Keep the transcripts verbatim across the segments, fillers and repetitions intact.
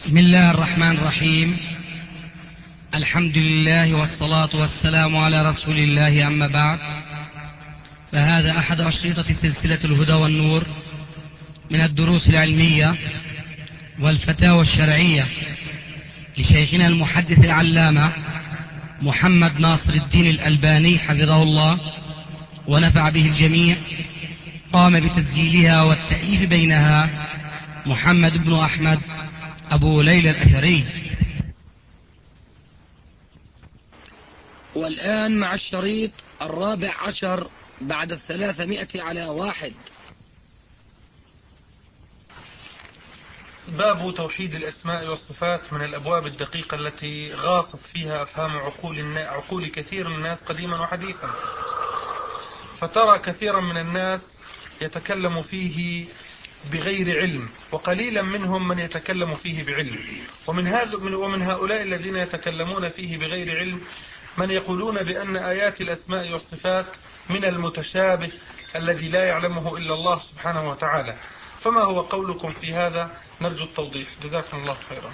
بسم الله الرحمن الرحيم. الحمد لله والصلاة والسلام على رسول الله، أما بعد، فهذا أحد أشرطة سلسلة الهدى والنور من الدروس العلمية والفتاوى الشرعية لشيخنا المحدث العلامة محمد ناصر الدين الألباني حفظه الله ونفع به الجميع. قام بتسجيلها والتأليف بينها محمد بن أحمد أبو ليلى الأثري. والآن مع الشريط الرابع عشر بعد الثلاثمائة على واحد. باب توحيد الأسماء والصفات من الأبواب الدقيقة التي غاصت فيها أفهام عقول, عقول كثير من الناس قديما وحديثا، فترى كثيرا من الناس يتكلم فيه بغير علم، وقليلا منهم من يتكلم فيه بعلم. ومن, هذا ومن هؤلاء الذين يتكلمون فيه بغير علم من يقولون بأن آيات الأسماء والصفات من المتشابه الذي لا يعلمه إلا الله سبحانه وتعالى. فما هو قولكم في هذا؟ نرجو التوضيح، جزاكم الله خيرا.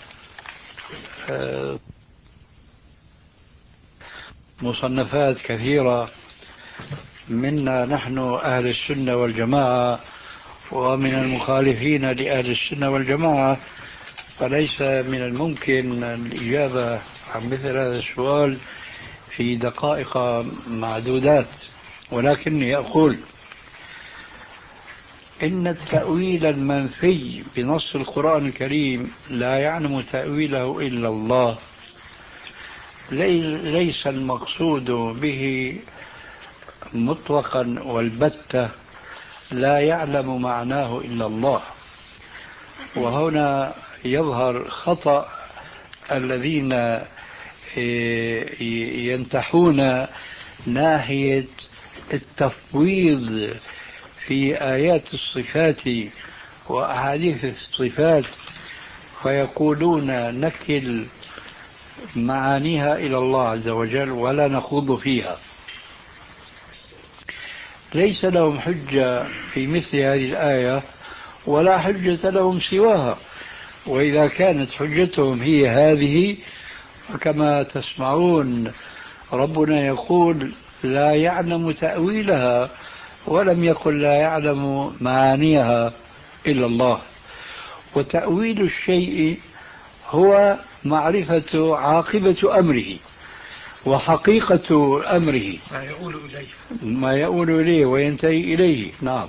مصنفات كثيرة منا نحن أهل السنة والجماعة ومن المخالفين لأهل السنة والجماعة، فليس من الممكن الإجابة عن مثل هذا السؤال في دقائق معدودات، ولكني أقول إن التأويل المنفي بنص القرآن الكريم لا يعلم تأويله إلا الله. ليس المقصود به مطلقا والبتة لا يعلم معناه إلا الله. وهنا يظهر خطأ الذين ينتحون ناحية التفويض في آيات الصفات وأحاديث الصفات، فيقولون نكل معانيها إلى الله عز وجل ولا نخوض فيها. ليس لهم حجة في مثل هذه الآية ولا حجة لهم سواها، وإذا كانت حجتهم هي هذه فكما تسمعون ربنا يقول لا يعلم تأويلها، ولم يقل لا يعلم معانيها إلا الله. وتأويل الشيء هو معرفة عاقبة أمره وحقيقة أمره، ما يقول إليه ما يقول إليه وينتهي إليه. نعم.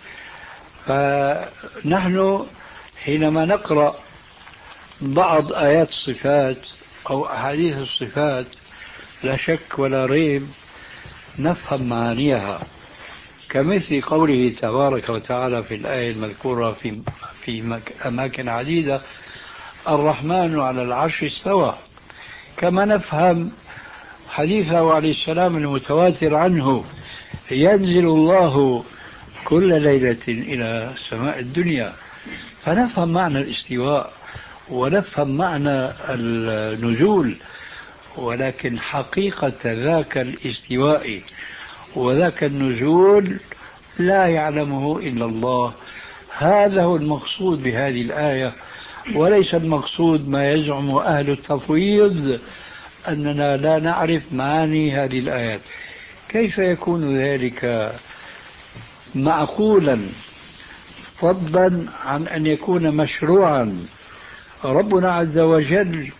فنحن حينما نقرأ بعض آيات الصفات أو أحاديث الصفات لا شك ولا ريب نفهم معانيها، كمثل قوله تبارك وتعالى في الآية المذكورة في في أماكن عديدة الرحمن على العرش استوى، كما نفهم حديثه عليه السلام المتواتر عنه ينزل الله كل ليلة إلى سماء الدنيا، فنفهم معنى الاستواء ونفهم معنى النزول، ولكن حقيقة ذاك الاستواء وذاك النزول لا يعلمه إلا الله. هذا هو المقصود بهذه الآية، وليس المقصود ما يزعم أهل التفويض أننا لا نعرف معاني هذه الآيات. كيف يكون ذلك معقولا، فضلا عن أن يكون مشروعا؟ ربنا عز وجل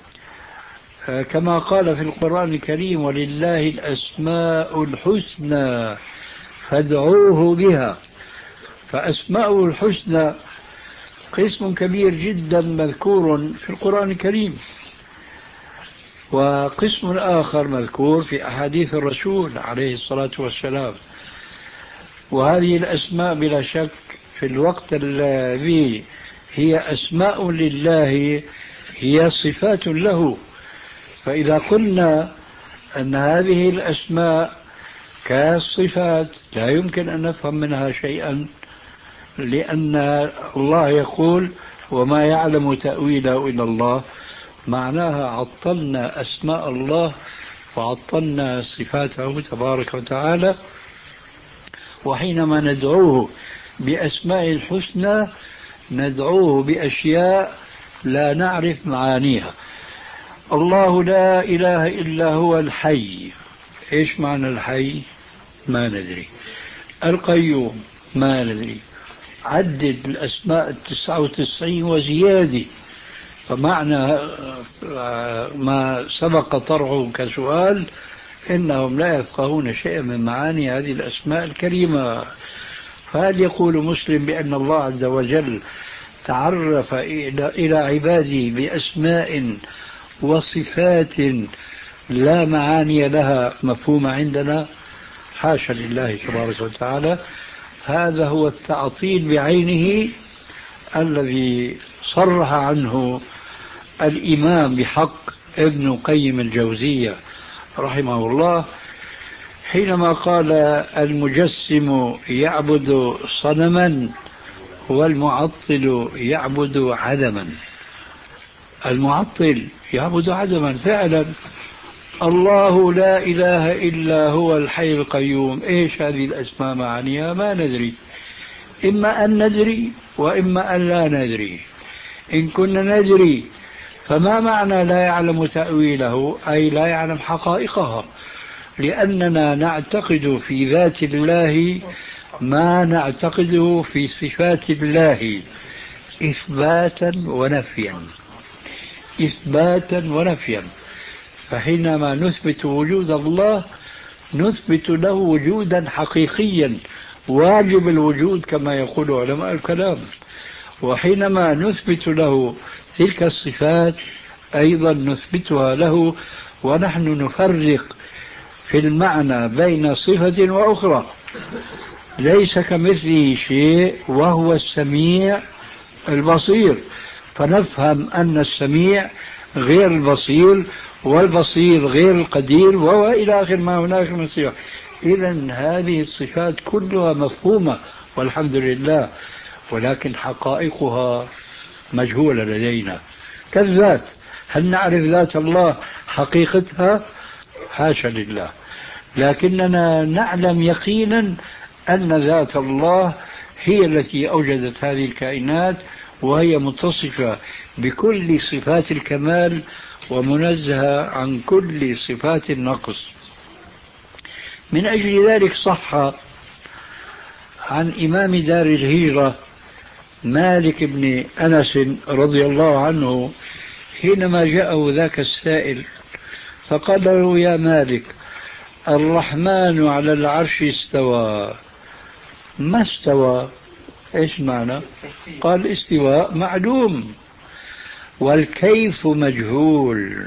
كما قال في القرآن الكريم ولله الأسماء الحسنى فادعوه بها، فأسماء الحسنى قسم كبير جدا مذكور في القرآن الكريم، وقسم آخر مذكور في أحاديث الرسول عليه الصلاة والسلام. وهذه الأسماء بلا شك في الوقت الذي هي أسماء لله هي صفات له. فإذا قلنا أن هذه الأسماء كالصفات لا يمكن أن نفهم منها شيئا، لأن الله يقول وما يعلم تأويله إلا الله، معناها عطلنا أسماء الله وعطلنا صفاته تبارك وتعالى. وحينما ندعوه بأسماء الحسنى ندعوه بأشياء لا نعرف معانيها. الله لا إله إلا هو الحي، إيش معنى الحي؟ ما ندري. القيوم ما ندري. عدد الأسماء التسعة وتسعين وزيادة، فمعنى ما سبق طرحه كسؤال إنهم لا يفقهون شيئا من معاني هذه الأسماء الكريمة. فهل يقول مسلم بأن الله عز وجل تعرف إلى عباده بأسماء وصفات لا معاني لها مفهومة عندنا؟ حاشا لله تبارك وتعالى. هذا هو التعطيل بعينه الذي صرح عنه الإمام بحق ابن قيم الجوزية رحمه الله حينما قال المجسم يعبد صنما والمعطل يعبد عدما. المعطل يعبد عدما فعلا. الله لا إله إلا هو الحي القيوم، إيش هذه الأسماء معانيها؟ ما ندري. إما أن ندري وإما أن لا ندري. إن كنا ندري فما معنى لا يعلم تأويله؟ أي لا يعلم حقائقها، لأننا نعتقد في ذات الله ما نعتقده في صفات الله إثباتا ونفيا، إثباتا ونفيا. فحينما نثبت وجود الله نثبت له وجودا حقيقيا واجب الوجود كما يقول علماء الكلام، وحينما نثبت له تلك الصفات أيضا نثبتها له، ونحن نفرق في المعنى بين صفة وأخرى. ليس كمثله شيء وهو السميع البصير، فنفهم أن السميع غير البصير والبصير غير القدير وإلى آخر ما هناك من صفات. إذن هذه الصفات كلها مفهومة والحمد لله، ولكن حقائقها مجهولة لدينا كالذات. هل نعرف ذات الله حقيقتها؟ حاشا لله. لكننا نعلم يقينا أن ذات الله هي التي أوجدت هذه الكائنات، وهي متصفة بكل صفات الكمال ومنزهة عن كل صفات النقص. من أجل ذلك صح عن إمام دار الهجرة مالك بن أنس رضي الله عنه حينما جاءه ذاك السائل فقال له يا مالك الرحمن على العرش استوى. ما استوى؟ إيش معنى؟ قال استواء معلوم والكيف مجهول،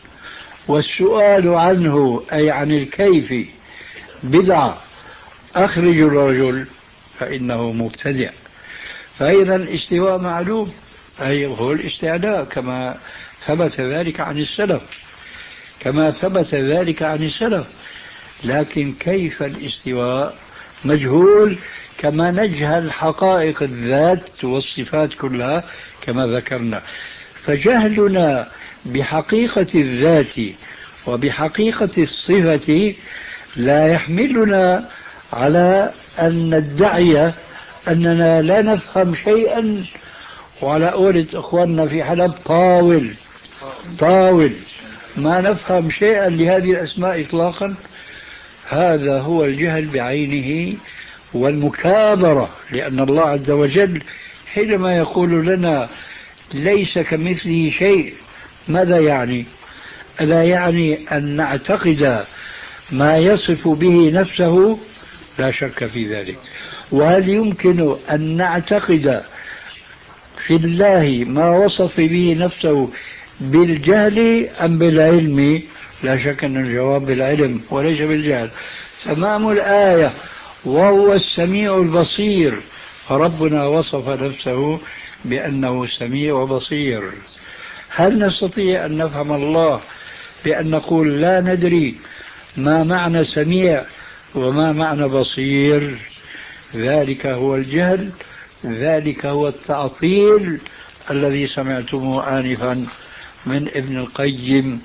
والسؤال عنه أي عن الكيف بدعة، أخرج الرجل فإنه مبتدع. فإذا الاستواء معلوم أي هو الاستعلاء كما ثبت ذلك عن السلف، كما ثبت ذلك عن السلف. لكن كيف الاستواء مجهول، كما نجهل حقائق الذات والصفات كلها كما ذكرنا. فجهلنا بحقيقة الذات وبحقيقة الصفة لا يحملنا على أن ندعي أننا لا نفهم شيئا، وعلى قولة إخواننا في حلب طاول طاول ما نفهم شيئا لهذه الأسماء إطلاقا. هذا هو الجهل بعينه والمكابرة، لأن الله عز وجل حينما يقول لنا ليس كمثله شيء ماذا يعني؟ ألا يعني أن نعتقد ما يصف به نفسه؟ لا شك في ذلك. وهل يمكن أن نعتقد في الله ما وصف به نفسه بالجهل أم بالعلم؟ لا شك أن الجواب بالعلم وليس بالجهل. تمام الآية وهو السميع البصير، فربنا وصف نفسه بأنه سميع وبصير. هل نستطيع أن نفهم الله بأن نقول لا ندري ما معنى سميع وما معنى بصير؟ ذلك هو الجهل، ذلك هو التعطيل الذي سمعتموه آنفا من ابن القيم.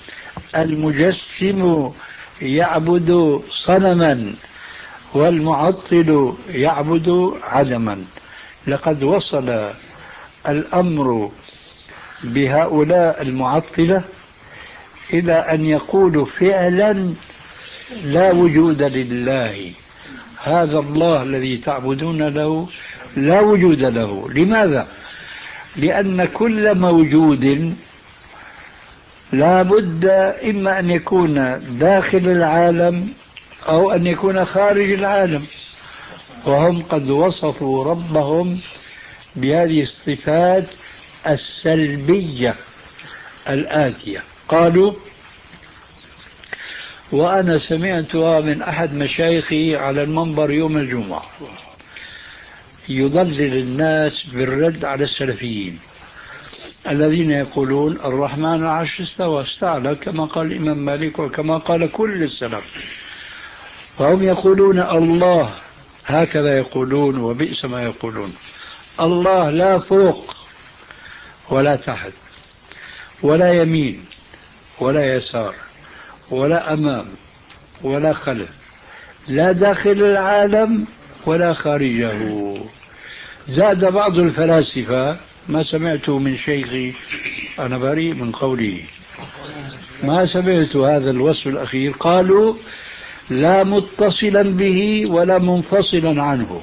المجسم يعبد صنما والمعطل يعبد عدما. لقد وصل الأمر بهؤلاء المعطلة إلى أن يقولوا فعلا لا وجود لله، هذا الله الذي تعبدون له لا وجود له. لماذا؟ لأن كل موجود لا بد إما أن يكون داخل العالم أو أن يكون خارج العالم، وهم قد وصفوا ربهم بهذه الصفات السلبية الآتية. قالوا، وأنا سمعتها من أحد مشايخي على المنبر يوم الجمعة يضلل الناس بالرد على السلفيين الذين يقولون الرحمن على العرش استوى استعلى كما قال الإمام مالك وكما قال كل السلف، فهم يقولون الله هكذا يقولون وبئس ما يقولون. الله لا فوق ولا تحت ولا يمين ولا يسار ولا أمام ولا خلف، لا داخل العالم ولا خارجه. زاد بعض الفلاسفة، ما سمعته من شيخي، أنا بريء من قوله، ما سمعت هذا الوصف الأخير، قالوا لا متصلا به ولا منفصلا عنه.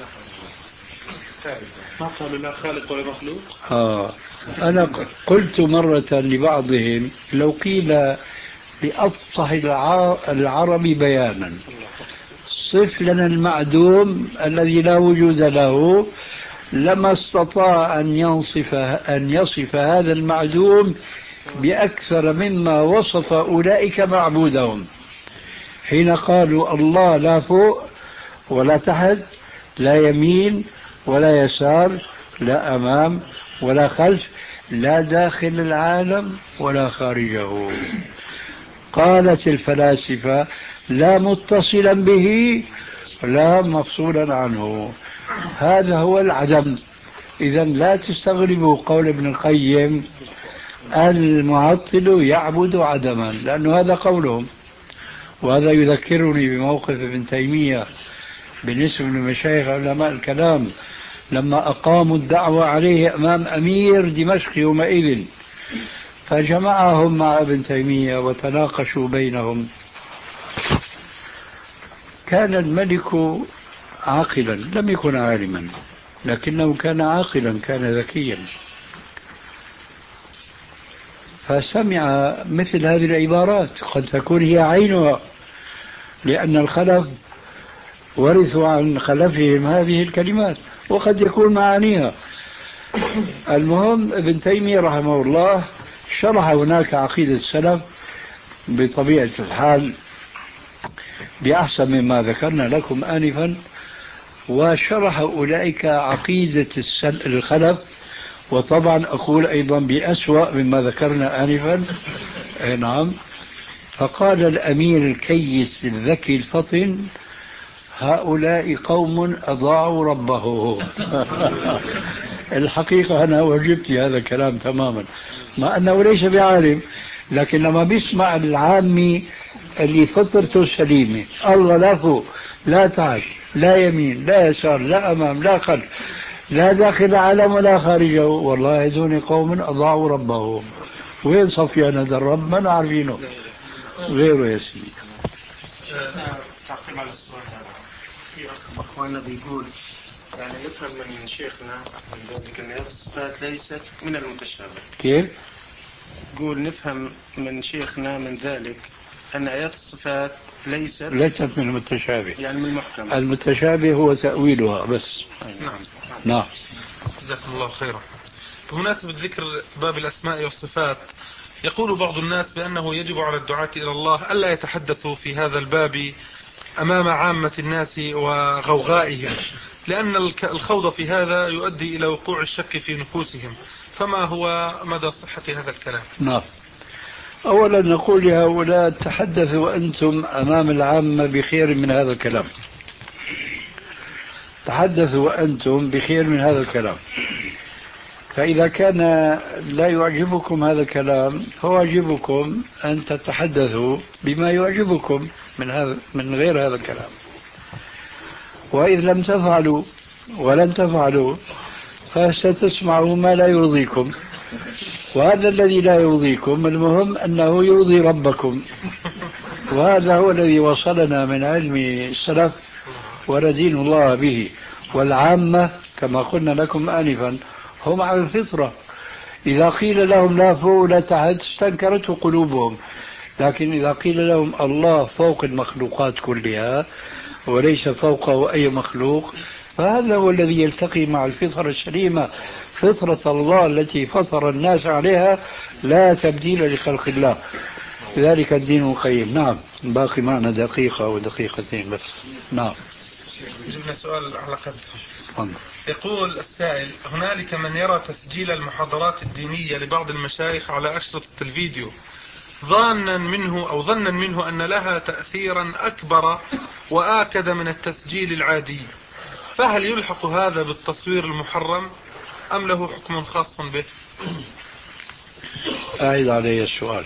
ما قالوا لا خالق ولا مخلوق. آه. أنا قلت مرة لبعضهم لو قيل بأفصح العرب بيانا صف لنا المعدوم الذي لا وجود له، لما استطاع أن يصف, أن يصف هذا المعدوم بأكثر مما وصف أولئك معبودهم، حين قالوا الله لا فوق ولا تحت، لا يمين ولا يسار، لا أمام ولا خلف، لا داخل العالم ولا خارجه. قالت الفلاسفة لا متصلا به لا مفصولا عنه، هذا هو العدم. إذا لا تستغربوا قول ابن القيم المعطل يعبد عدما، لأنه هذا قولهم. وهذا يذكرني بموقف ابن تيمية بالنسبة لمشايخ علماء الكلام لما أقاموا الدعوة عليه أمام أمير دمشق يومئذ، فجمعهم مع ابن تيمية وتناقشوا بينهم. كان الملك عاقلا، لم يكن عالما لكنه كان عاقلا، كان ذكيا، فسمع مثل هذه العبارات قد تكون هي عينها، لأن الخلف ورثوا عن خلفهم هذه الكلمات وقد يكون معانيها. المهم ابن تيمية رحمه الله شرح هناك عقيدة السلف بطبيعة الحال بأحسن مما ذكرنا لكم آنفا، وشرح أولئك عقيدة الخلف، وطبعا أقول أيضا بأسوأ مما ذكرنا آنفا. نعم. فقال الأمير الكيس الذكي الفطن هؤلاء قوم أضاعوا ربه. الحقيقة أنا وجبت هذا الكلام تماما، مع أنه ليس بعالم، لكن لما بيسمع العامي اللي فطرته سليمة الله لا فوق لا تحت لا يمين لا يسار لا أمام لا خلف لا داخل العالم ولا خارجه، والله هذون قوم أضاعوا ربه. وين صفيان هذا الرب؟ ما نعرفينه غيره يا سيدي. تعقيب على السؤال هذا، في أخ أخواننا بيقول يعني نفهم من شيخنا من ذلك أن هذه الصفات ليست من المتشابه. كيف؟ يقول نفهم من شيخنا من ذلك أن آيات الصفات ليست ليست من المتشابه، يعني من المحكم. المتشابه هو تأويلها بس. نعم نعم. جزاكم الله خيرا. بمناسبة ذكر باب الأسماء والصفات، يقول بعض الناس بأنه يجب على الدعاة إلى الله ألا يتحدثوا في هذا الباب أمام عامة الناس وغوغائهم، لأن الخوض في هذا يؤدي إلى وقوع الشك في نفوسهم، فما هو مدى صحة هذا الكلام؟ نعم. أولا نقول لهؤلاء تحدثوا أنتم أمام العامة بخير من هذا الكلام، تحدثوا أنتم بخير من هذا الكلام. فإذا كان لا يعجبكم هذا الكلام فواجبكم أن تتحدثوا بما يعجبكم من هذا من غير هذا الكلام. وإذا لم تفعلوا ولن تفعلوا فستسمعوا ما لا يرضيكم، وهذا الذي لا يرضيكم، المهم أنه يرضي ربكم. وهذا هو الذي وصلنا من علم السلف وندين الله به. والعامة كما قلنا لكم آنفا هم على الفطرة، إذا قيل لهم لا فوق ولا تحت استنكرته قلوبهم، لكن إذا قيل لهم الله فوق المخلوقات كلها وليس فوقه أي مخلوق، فهذا هو الذي يلتقي مع الفطرة السليمة، فطرة الله التي فطر الناس عليها، لا تبديل لخلق الله، ذلك الدين القيم. نعم، باقي معنا دقيقة أو دقيقتين بس. نعم، جبنا سؤال على قدر. فضل. يقول السائل: هنالك من يرى تسجيل المحاضرات الدينية لبعض المشايخ على أشرطة الفيديو ظانا منه أو ظنا منه أن لها تأثيرا أكبر وآكد من التسجيل العادي، فهل يلحق هذا بالتصوير المحرم أم له حكم خاص به؟ أعيد علي السؤال.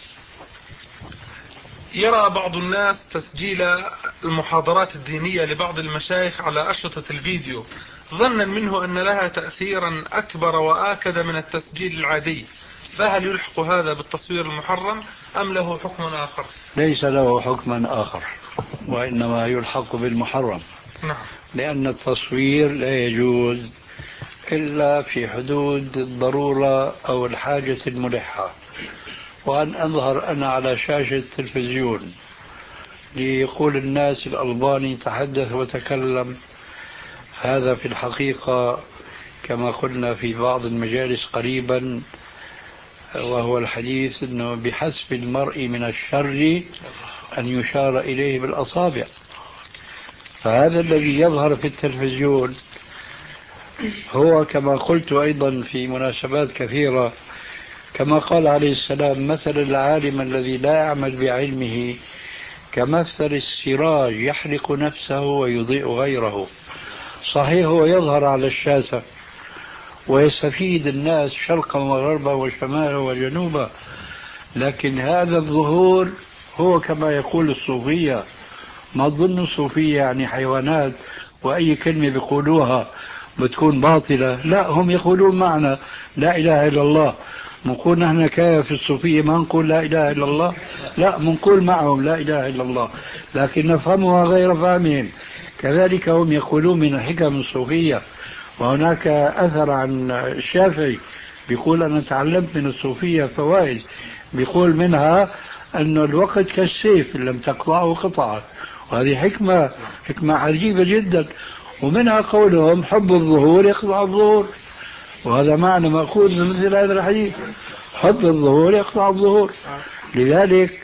يرى بعض الناس تسجيل المحاضرات الدينية لبعض المشايخ على أشرطة الفيديو ظنا منه أن لها تأثيرا أكبر وآكد من التسجيل العادي، فهل يلحق هذا بالتصوير المحرم أم له حكم آخر؟ ليس له حكم آخر، وإنما يلحق بالمحرم. نعم. لأن التصوير لا يجوز إلا في حدود الضرورة أو الحاجة الملحة. وأن أظهر أنا على شاشة تلفزيون ليقول الناس الألباني تحدث وتكلم، هذا في الحقيقة كما قلنا في بعض المجالس قريبا، وهو الحديث أنه بحسب المرء من الشر أن يشار إليه بالأصابع. فهذا الذي يظهر في التلفزيون هو كما قلت أيضا في مناسبات كثيرة، كما قال عليه السلام: مثل العالم الذي لا يعمل بعلمه كمثل السراج يحرق نفسه ويضيء غيره. صحيح هو يظهر على الشاشة ويستفيد الناس شرقا وغربا وشمالا وجنوبا، لكن هذا الظهور هو كما يقول الصوفية. ما تظن الصوفية يعني حيوانات وأي كلمة بيقولوها بتكون باطلة؟ لا، هم يقولون معنا لا إله إلا الله. نقول نحن كيف في الصوفية ما نقول لا إله إلا الله؟ لا، نقول معهم لا إله إلا الله، لكن نفهمها غير فهمهم. كذلك هم يقولون من الحكم الصوفية. وهناك أثر عن الشافعي بيقول: أنا تعلمت من الصوفية فوائد، بيقول منها أن الوقت كالسيف إن لم تقطعه قطعه، وهذه حكمة حكمة عجيبة جدا. ومنها قولهم: حب الظهور يقطع الظهور، وهذا معنى مأخوذ من مثل هذا الحديث: حب الظهور يقطع الظهور. لذلك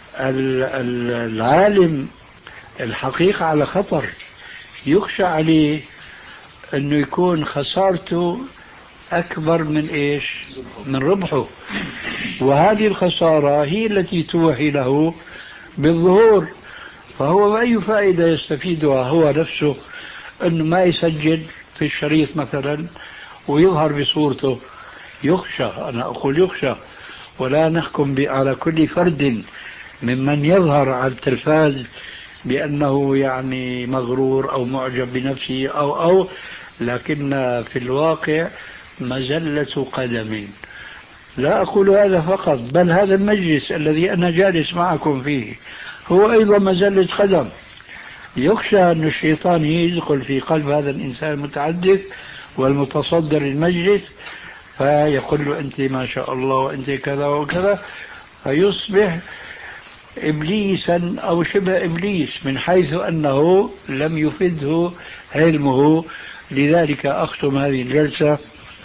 العالم الحقيقة على خطر، يخشى عليه أنه يكون خسارته أكبر من إيش؟ من ربحه، وهذه الخسارة هي التي توحي له بالظهور. فهو بأي فائدة يستفيدها هو نفسه؟ أنه ما يسجل في الشريط مثلا ويظهر بصورته. يخشى، أنا أقول يخشى، ولا نحكم على كل فرد ممن يظهر على التلفاز بأنه يعني مغرور أو معجب بنفسه أو أو لكن في الواقع مزلة قدم. لا أقول هذا فقط، بل هذا المجلس الذي أنا جالس معكم فيه هو أيضا مزلة قدم. يخشى أن الشيطان يدخل في قلب هذا الإنسان المتعدد والمتصدر المجلس فيقول له: أنت ما شاء الله وأنت كذا وكذا، فيصبح إبليسا أو شبه إبليس من حيث أنه لم يفده علمه. لذلك أختم هذه الجلسة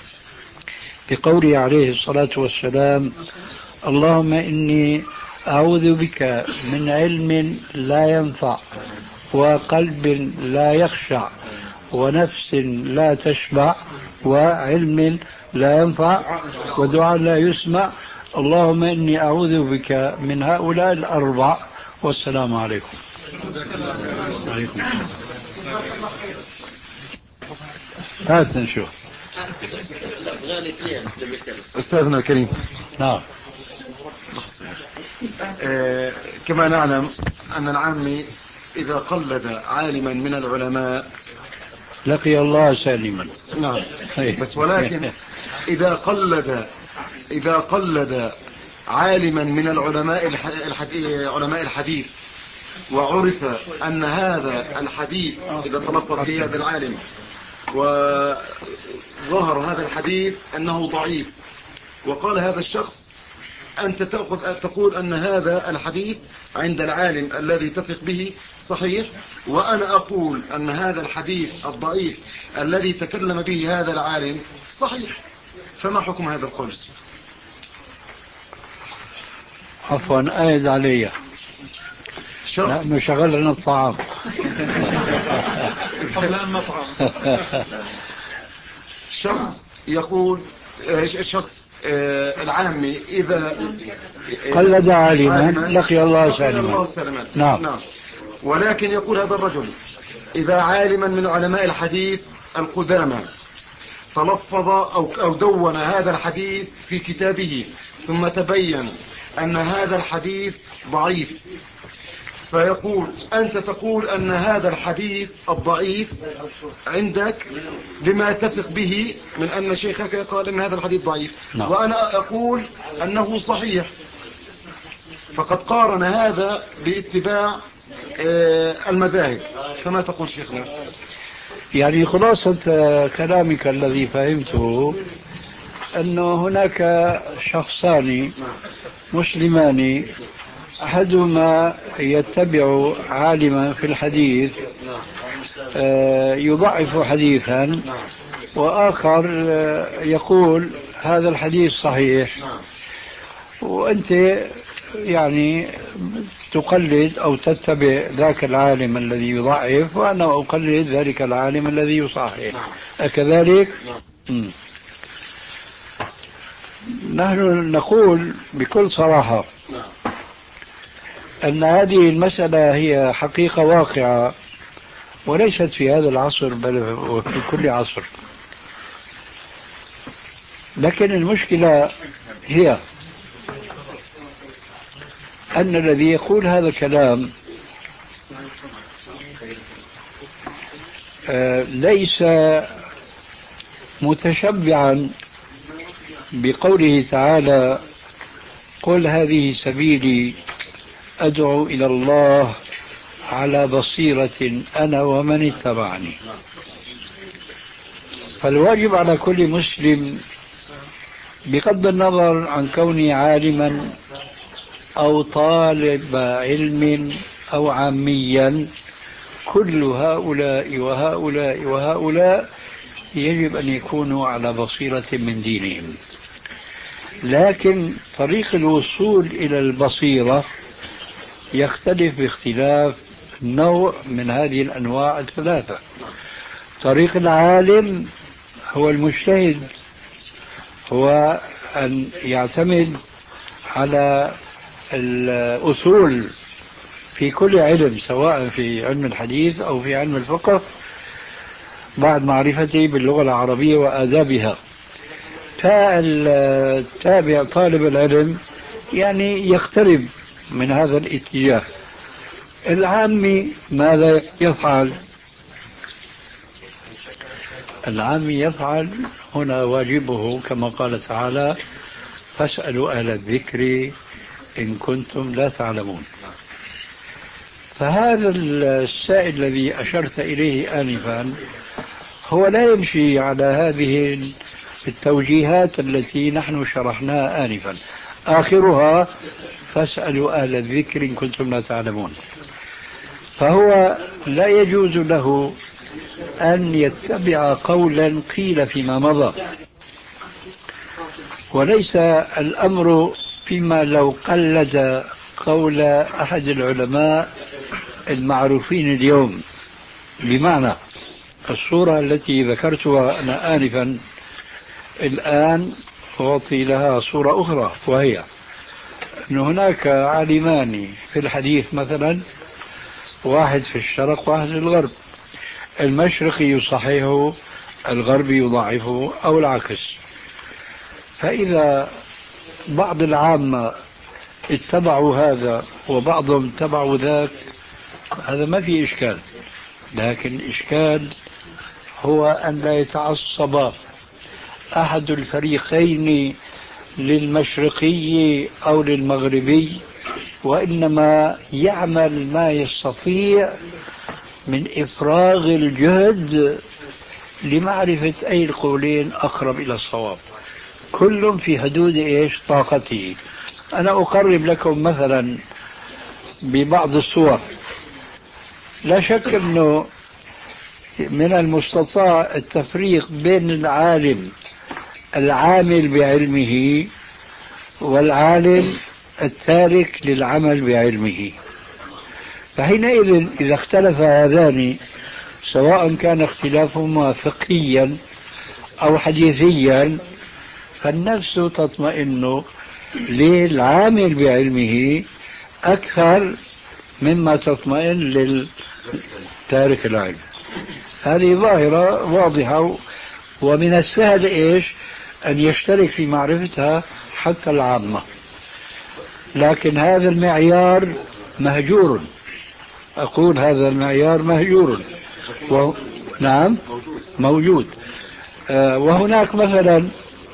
بقوله عليه الصلاة والسلام: اللهم إني أعوذ بك من علم لا ينفع وقلب لا يخشع ونفس لا تشبع وعلم لا ينفع ودعاء لا يسمع. اللهم إني أعوذ بك من هؤلاء الأربع. والسلام عليكم. عليكم هات نشوف. أستاذنا الكريم، نعم. آه كما نعلم أن العامي إذا قلد عالما من العلماء لقي الله سالما. نعم، بس ولكن إذا قلد إذا قلد عالما من العلماء الحديث علماء الحديث وعرف أن هذا الحديث إذا تلفظ فيه هذا العالم وظهر هذا الحديث أنه ضعيف، وقال هذا الشخص أنت تأخذ تقول أن هذا الحديث عند العالم الذي تثق به صحيح، وأنا أقول أن هذا الحديث الضعيف الذي تكلم به هذا العالم صحيح، فما حكم هذا القول؟ عفوا آيد علي شخص لأنه شغلنا الطعام. قبل أن نطعم. شخص يقول شخص العامي إذا قلد عالما لقي الله سالما. نعم. نعم. ولكن يقول هذا الرجل إذا عالما من علماء الحديث القدامى تلفظ أو أو دون هذا الحديث في كتابه ثم تبين أن هذا الحديث ضعيف، فيقول أنت تقول أن هذا الحديث الضعيف عندك بما تثق به من أن شيخك قال أن هذا الحديث ضعيف. نعم. وأنا أقول أنه صحيح، فقد قارن هذا باتباع المذاهب، فما تقول شيخنا؟ يعني خلاصة كلامك الذي فهمته أن هناك شخصان مسلمان، أحدهما يتبع عالما في الحديث يضعف حديثا، وآخر يقول هذا الحديث صحيح، وأنت يعني تقلد أو تتبع ذاك العالم الذي يضعف، وأنا أقلد ذلك العالم الذي يصحح. أكذلك؟ م. نحن نقول بكل صراحة أن هذه المسألة هي حقيقة واقعة، وليست في هذا العصر بل وفي كل عصر. لكن المشكلة هي أن الذي يقول هذا الكلام ليس متشبعا بقوله تعالى قل هذه سبيلي أدعو إلى الله على بصيرة أنا ومن اتبعني. فالواجب على كل مسلم بغض النظر عن كونه عالما أو طالب علم أو عاميا، كل هؤلاء وهؤلاء وهؤلاء يجب أن يكونوا على بصيرة من دينهم. لكن طريق الوصول إلى البصيرة يختلف باختلاف نوع من هذه الأنواع الثلاثة. طريق العالم هو المجتهد، هو أن يعتمد على الأصول في كل علم، سواء في علم الحديث أو في علم الفقه، بعد معرفته باللغة العربية وآدابها. فالتابع طالب العلم يعني يقترب من هذا الاتجاه. العامي ماذا يفعل؟ العامي يفعل هنا واجبه كما قال تعالى فاسألوا أهل الذكر إن كنتم لا تعلمون. فهذا السائل الذي أشرت إليه آنفا هو لا يمشي على هذه التوجيهات التي نحن شرحناها آنفا، آخرها فاسألوا أهل الذكر إن كنتم لا تعلمون. فهو لا يجوز له أن يتبع قولا قيل فيما مضى، وليس الأمر فيما لو قلد قول أحد العلماء المعروفين اليوم. بمعنى الصورة التي ذكرتها أنا آنفا الآن أعطي لها صورة أخرى، وهي أن هناك عالمان في الحديث مثلا، واحد في الشرق واحد في الغرب، المشرقي يصححه الغربي يضعفه أو العكس. فإذا بعض العامة اتبعوا هذا وبعضهم اتبعوا ذاك هذا ما في إشكال، لكن الإشكال هو أن لا يتعصب أحد الفريقين للمشرقي أو للمغربي، وإنما يعمل ما يستطيع من إفراغ الجهد لمعرفة أي القولين أقرب إلى الصواب، كل في حدود إيش طاقته. أنا أقرب لكم مثلا ببعض الصور. لا شك أنه من المستطاع التفريق بين العالم العامل بعلمه والعالم التارك للعمل بعلمه. فحينئذ إذا اختلف هذان، سواء كان اختلافهما فقهيا أو حديثيا، فالنفس تطمئن للعامل بعلمه أكثر مما تطمئن للتارك العلم. هذه ظاهرة واضحة، ومن السهل إيش أن يشترك في معرفتها حتى العامة، لكن هذا المعيار مهجور. أقول هذا المعيار مهجور و... نعم موجود. آه وهناك مثلا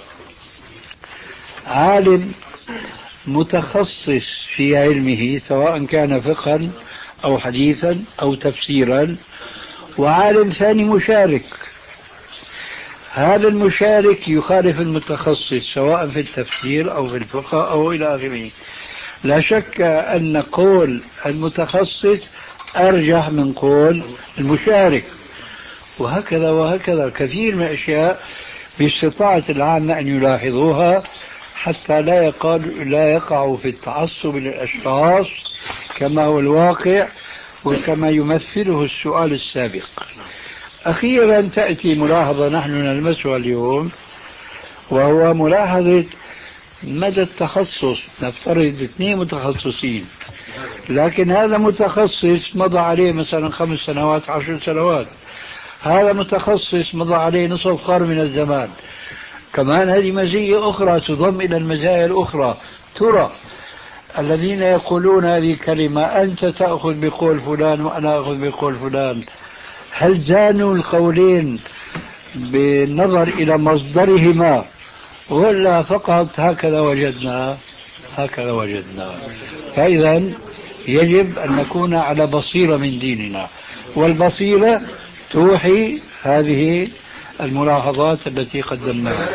عالم متخصص في علمه سواء كان فقها أو حديثا أو تفسيرا، وعالم ثاني مشارك. هذا المشارك يخالف المتخصص سواء في التفسير أو في الفقه أو إلى آخره. لا شك أن قول المتخصص أرجح من قول المشارك، وهكذا وهكذا كثير من الأشياء باستطاعة العامة أن يلاحظوها حتى لا يقال لا يقعوا في التعصب للأشخاص كما هو الواقع وكما يمثله السؤال السابق. أخيرا تأتي ملاحظة نحن نلمسها اليوم، وهو ملاحظة مدى التخصص. نفترض اثنين متخصصين، لكن هذا متخصص مضى عليه مثلا خمس سنوات عشر سنوات، هذا متخصص مضى عليه نصف قرن من الزمان. كمان هذه مزية أخرى تضم إلى المزايا الأخرى. ترى الذين يقولون هذه الكلمة أنت تأخذ بقول فلان وأنا أخذ بقول فلان، هل زانوا القولين بالنظر إلى مصدرهما ولا فقط هكذا وجدنا هكذا وجدنا؟ فإذا يجب أن نكون على بصيرة من ديننا، والبصيرة توحي هذه الملاحظات التي قدمناها.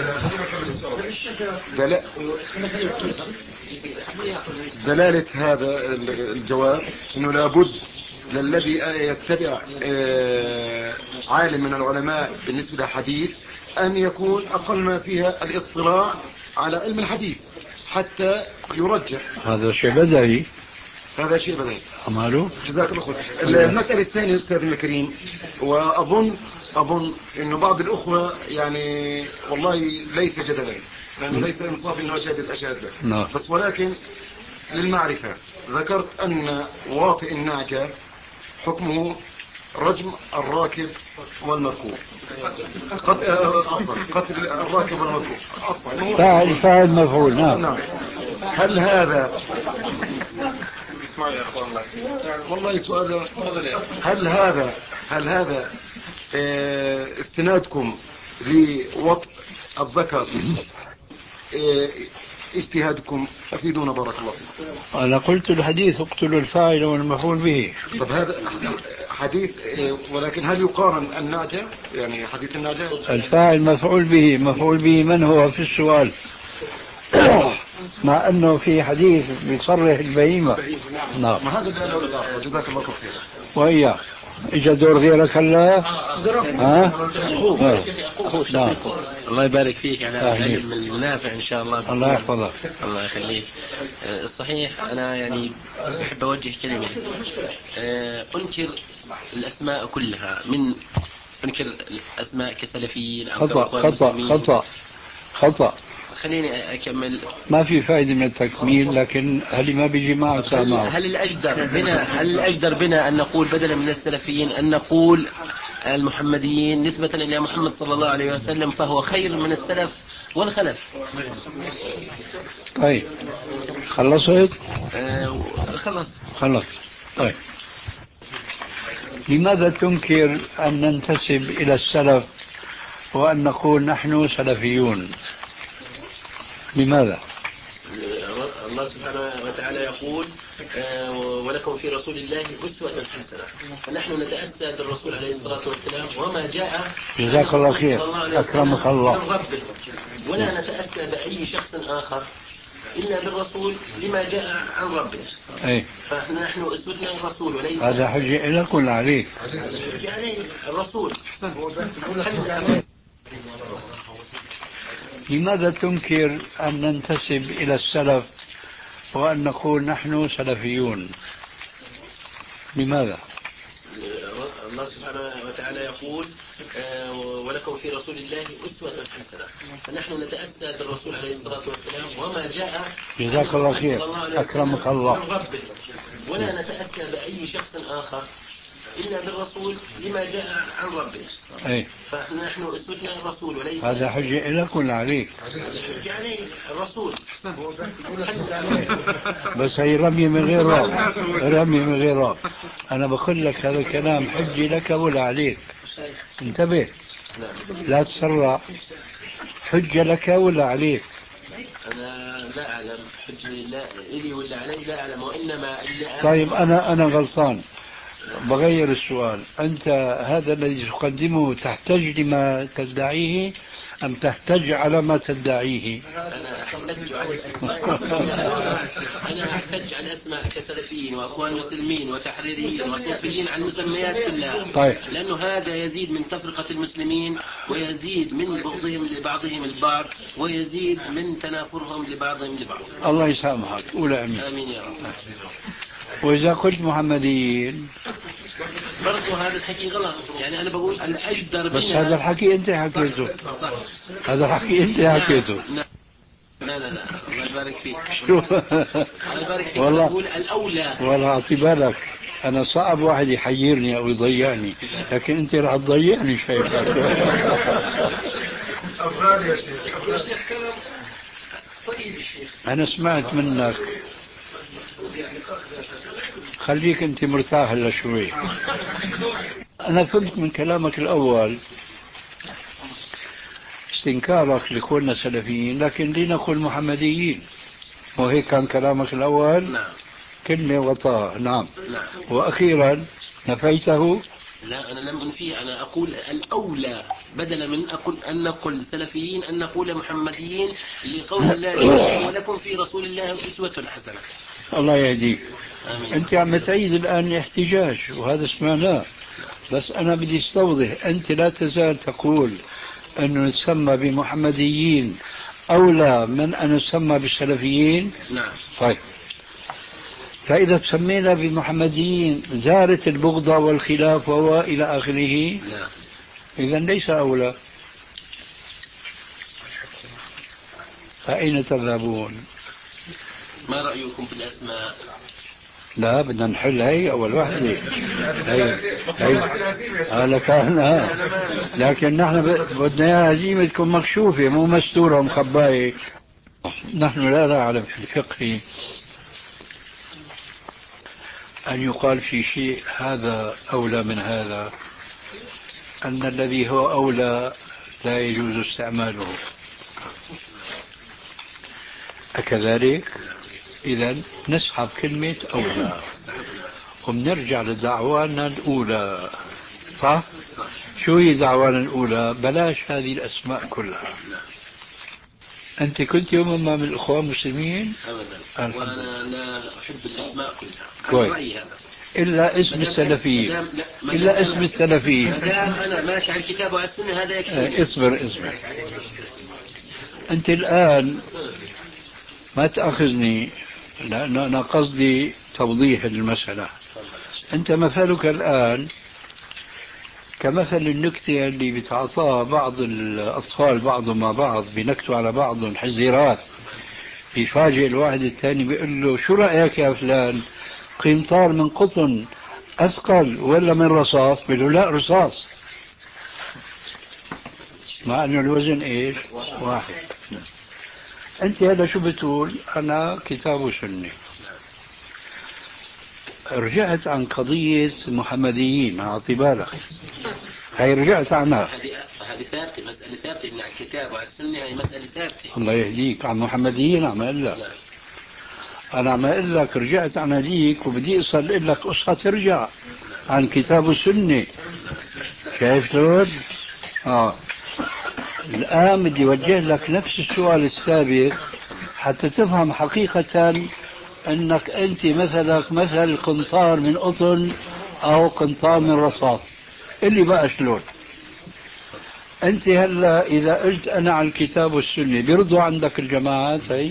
دلالة هذا الجواب أنه لابد للذي يتبع عالم من العلماء بالنسبة للحديث أن يكون أقل ما فيها الاطلاع على علم الحديث حتى يرجح. هذا شيء بديهي، هذا شيء بديهي. أماله جزاك الله خير. المسألة الثانية أستاذ الكريم، وأظن أظن أنه بعض الأخوة يعني والله ليس جدلا، لأنه ليس إنصاف أنه أشهد الأشهاد نعم. بس ولكن للمعرفة ذكرت أن واطئ النعجة حكمه رجم الراكب والمركوب. قتل قتل الراكب والمركوب عفوا فاعل فاعل مفعول. نعم. نعم. هل هذا والله سؤال، هل هذا هل هذا استنادكم لوطء الذكر اجتهادكم؟ أفيدونا بارك الله فيكم. أنا قلت الحديث اقتلوا الفاعل والمفعول به. طب هذا حديث، ولكن هل يقارن النعجة يعني حديث النعجة؟ الفاعل مفعول به، مفعول به من هو في السؤال؟ مع أنه في حديث بيصرح البهيمة. نعم. ما هذا اللي أنا أقول. جزاك الله خير. وإياك إجا دور غيرك هلا؟ ها؟ أخوه نعم. الله يبارك فيك على العلم النافع إن شاء الله. الله يحفظك. الله يخليك. الصحيح أنا يعني أحب أوجه كلمة. أنكر الأسماء كلها، من أنكر الأسماء كسلفيين أو خطأ خطأ خطأ خطأ. خليني أكمل. ما في فائدة من التكميل، لكن هل ما بيجي معه سامع؟ هل الأجدر بنا هل الأجدر بنا أن نقول بدلا من السلفيين أن نقول المحمديين نسبة إلى محمد صلى الله عليه وسلم، فهو خير من السلف والخلف. طيب خلصت؟ آه خلص خلص. طيب لماذا تنكر أن ننتسب إلى السلف وأن نقول نحن سلفيون؟ لماذا؟ الله سبحانه وتعالى يقول آه ولكم في رسول الله أسوة حسنة، فنحن نتأسى بالرسول عليه الصلاة والسلام وما جاء جزاك الله خير أكرمك الله من ربه، ولا نتأسى بأي شخص آخر إلا بالرسول لما جاء عن ربه. أي. فنحن أسوتنا الرسول وليس هذا حجة لك ولا عليك؟ حجة عليه الرسول. لماذا تنكر أن ننتسب إلى السلف وأن نقول نحن سلفيون؟ لماذا؟ الله سبحانه وتعالى يقول آه ولكم في رسول الله أسوة حسنة، فنحن نتأسى بالرسول عليه الصلاة والسلام وما جاء جزاك الله خير أكرمك الله من ربه، ولا نتأسى بأي شخص آخر إلا بالرسول لما جاء عن ربه. أي. فنحن أسوتنا الرسول وليس هذا حجة لك ولا عليك؟ حجة عليه الرسول. بس هي رمي من غير راب، رمي من غير راب. أنا بقول لك هذا الكلام حجة لك ولا عليك؟ انتبه لا تسرع. حجة لك ولا عليك؟ أنا لا أعلم حجة لا إلي ولا علي، لا أعلم، وإنما اللي طيب أنا أنا غلطان، بغير السؤال. أنت هذا الذي تقدمه تحتج لما تدعيه أم تحتج على ما تدعيه؟ أنا أحتج على الأسماء أنا أحتج على الأسماء كسلفيين وأخوان مسلمين وتحريريين وصوفيين على المسميات كلها. طيب. لأنه هذا يزيد من تفرقة المسلمين ويزيد من بغضهم لبعضهم البعض ويزيد من تنافرهم لبعضهم لبعض. الله يسامحك. أولى أمين. آمين يا رب. وإذا قلت محمديين برضو هذا الحكي غلط، يعني أنا بقول الأجدر بس بنا. هذا الحكي أنت حكيته. صح. صح. هذا الحكي أنت حكيته. لا لا لا, لا. الله يبارك فيك. شو؟ الله يبارك فيك. والله بقول الأولى. والله أعطي بالك أنا صعب واحد يحيرني أو يضيعني، لكن أنت راح تضيعني شايفك. أفضل يا شيخ. طيب الشيخ أنا سمعت منك، خليك أنت مرتاح هلا شوي. أنا فهمت من كلامك الأول استنكارك لكوننا سلفيين، لكن لنقول محمديين، وهيك كان كلامك الأول. نعم. كلمة وطاء. نعم. نعم. وأخيرا نفيته. لا أنا لم أنفيه، أنا أقول الأولى بدلا من أقول أن نقول سلفيين أن نقول محمديين لقول الله ولكم في رسول الله أسوة حسنة. الله يهديك. آمين. أنت عم تعيد الآن احتجاج وهذا سمعناه، بس أنا بدي استوضح. أنت لا تزال تقول أنه نسمى بمحمديين أولى من أن نسمى بالسلفيين. نعم. طيب فإذا تسمينا بمحمديين زارت البغضة والخلاف وإلى آخره. نعم. إذن ليس أولى. فأين تذهبون؟ ما رأيكم بالأسماء؟ لا بدنا نحل هي أول واحدة. هي هي هذا كان، لكن نحن بدنا إياها هزيمة تكون مكشوفة مو مستورة ومخباية. نحن لا نعلم في الفقه أن يقال في شيء هذا أولى من هذا، أن الذي هو أولى لا يجوز استعماله. أكذلك؟ إذن نسحب كلمة أولى وبنرجع لدعوانا الأولى. صح؟ شو هي دعوانا الأولى؟ بلاش هذه الأسماء كلها. أنت كنت يوم ما من الأخوان المسلمين؟ أبدا. وأنا لا أحب الأسماء كلها. كويس. رأيي هذا. إلا اسم السلفيين. إلا اسم السلفيين. مدام أنا ماشي على الكتاب وعلى السنة هذا يكفي. اصبر اصبر. أنت الآن ما تأخذني لأن أنا قصدي توضيح المسألة. أنت مثلك الآن كمثل النكتة اللي بتعطاها بعض الأطفال بعضهم مع بعض، بنكتوا على بعضهم حزيرات، بيفاجئ الواحد الثاني بيقول له شو رأيك يا فلان، قنطار من قطن أثقل ولا من رصاص؟ بيقول له لا رصاص، مع أنه الوزن إيش؟ واحد. أنت هذا شو بتقول؟ أنا كتاب وسنة. رجعت عن قضية محمديين، أعطي بالك هي رجعت عنها. هذه هذه ثابتة، مسألة ثابتة، إن على الكتاب وعلى السنة هي مسألة ثابتة. الله يهديك، عن محمديين عم أقول لك. أنا عم أقول لك رجعت عن هذيك وبدي أصل لك قصة ترجع عن كتاب السنة. شايف شلون؟ آه الآن بدي أوجه لك نفس السؤال السابق حتى تفهم حقيقة أنك أنت مثلك مثل قنطار من قطن أو قنطار من رصاص. اللي بقى شلون؟ أنت هلا إذا قلت أنا على الكتاب والسنة بيرضوا عندك الجماعات هي؟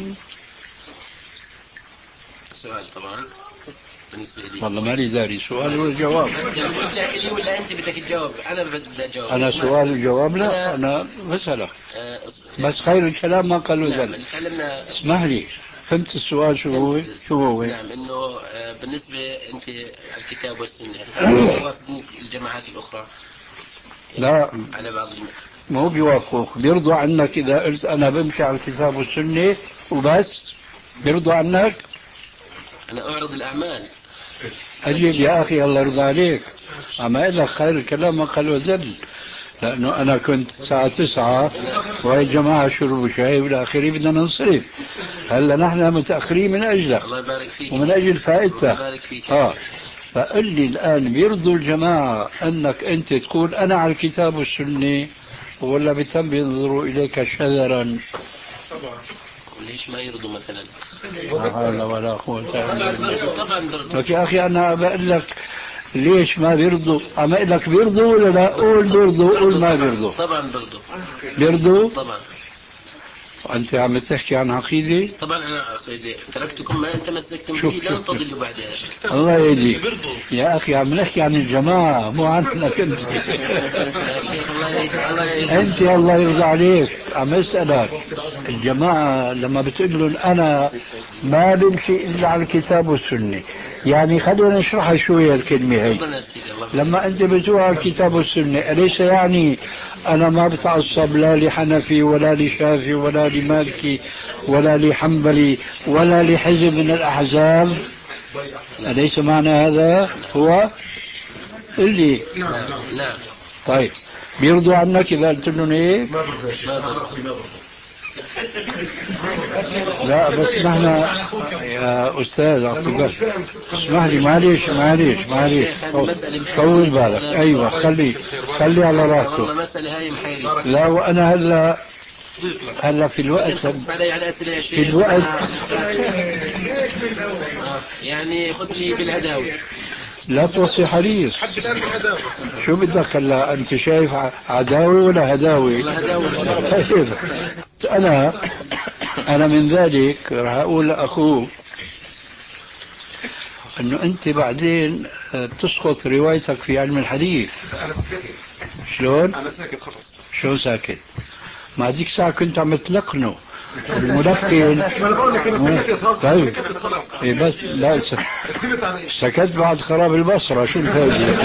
سؤال طبعا بالنسبة لي والله ما لي داري سؤال ولا جواب. قلت لي ولا أنت بدك تجاوب؟ أنا بدي أجاوب. أنا سؤال وجواب؟ لا أنا بسألك. أه بس خير الكلام ما قالوا نعم ذلك. تكلمنا. اسمح لي، فهمت السؤال شو هو؟ شو هو؟ نعم إنه بالنسبة أنت الكتاب والسنة يوافقوك الجماعات الأخرى؟ لا على بعض ما هو بيوافقوك، بيرضوا عنك إذا قلت أنا بمشي على الكتاب والسنة وبس؟ بيرضوا عنك؟ أنا أعرض الأعمال. أجل يا أخي الله يرضى عليك، أما أقول لك خير الكلام ما قالوا ذل، لأنه أنا كنت الساعة تسعة وهي الجماعة شربوا شاي والى آخره بدنا ننصرف. هلا نحن متأخرين من أجلك. الله يبارك فيك. ومن أجل فائدتك. الله يبارك فيك. آه فقل لي الآن بيرضوا الجماعة أنك أنت تقول أنا على الكتاب والسنة ولا بتم بينظروا إليك شذرا؟ طبعا. ليش ما يرضوا مثلا؟ لا حول ولا قوة إلا بالله. طبعا بيرضوا. لك يا أخي أنا بقول لك ليش ما بيرضوا؟ عم أقول لك بيرضوا ولا لا؟ قول بيرضوا، قول ما بيرضوا. طبعا بيرضوا. بيرضوا؟ طبعا. أنت عم تحكي عن عقيدة؟ طبعا أنا عقيدة، تركتكم ما أنت مسكتم به لن تضلوا بعدها. الله يهديك يا أخي، عم نحكي عن الجماعة مو عنك أنت. يا شيخ الله يهديك. الله يهديك. أنت الله يرضى عليك عم أسألك الجماعة لما بتقول لهم أنا ما بمشي إلا على الكتاب والسنة، يعني خلينا نشرحها شوية الكلمة هي. لما أنت بتقول على الكتاب والسنة أليس يعني أنا ما بتعصب لا لحنفي ولا لشافي ولا لمالكي ولا لحنبلي ولا لحزب من الأحزاب؟ أليس معنى هذا هو اللي نعم نعم. طيب بيرضوا عنك إذا قلت لهم هيك؟ لا بس نحن يا أستاذ عطيك اسمح لي، معليش معليش معليش طول بالك. أيوة خلي خلي على راسه. والله مسألة هاي محيرة. لا وأنا هلا هلا في الوقت في الوقت يعني خذني بالهداوي. لا توصي حريص. شو بدك هلا؟ انت شايف عداوي ولا هداوي؟ طيب انا انا من ذلك راح اقول لاخوك انه انت بعدين بتسقط روايتك في علم الحديث. انا ساكت. شلون؟ انا ساكت خلص. شو ساكت؟ ما هذيك ساعة كنت عم تلقنه الملقن. ما انا بقول لك انا سكت. طيب سكت خلاص. إيه بس لا س... سكت بعد خراب البصرة. شو الفايدة؟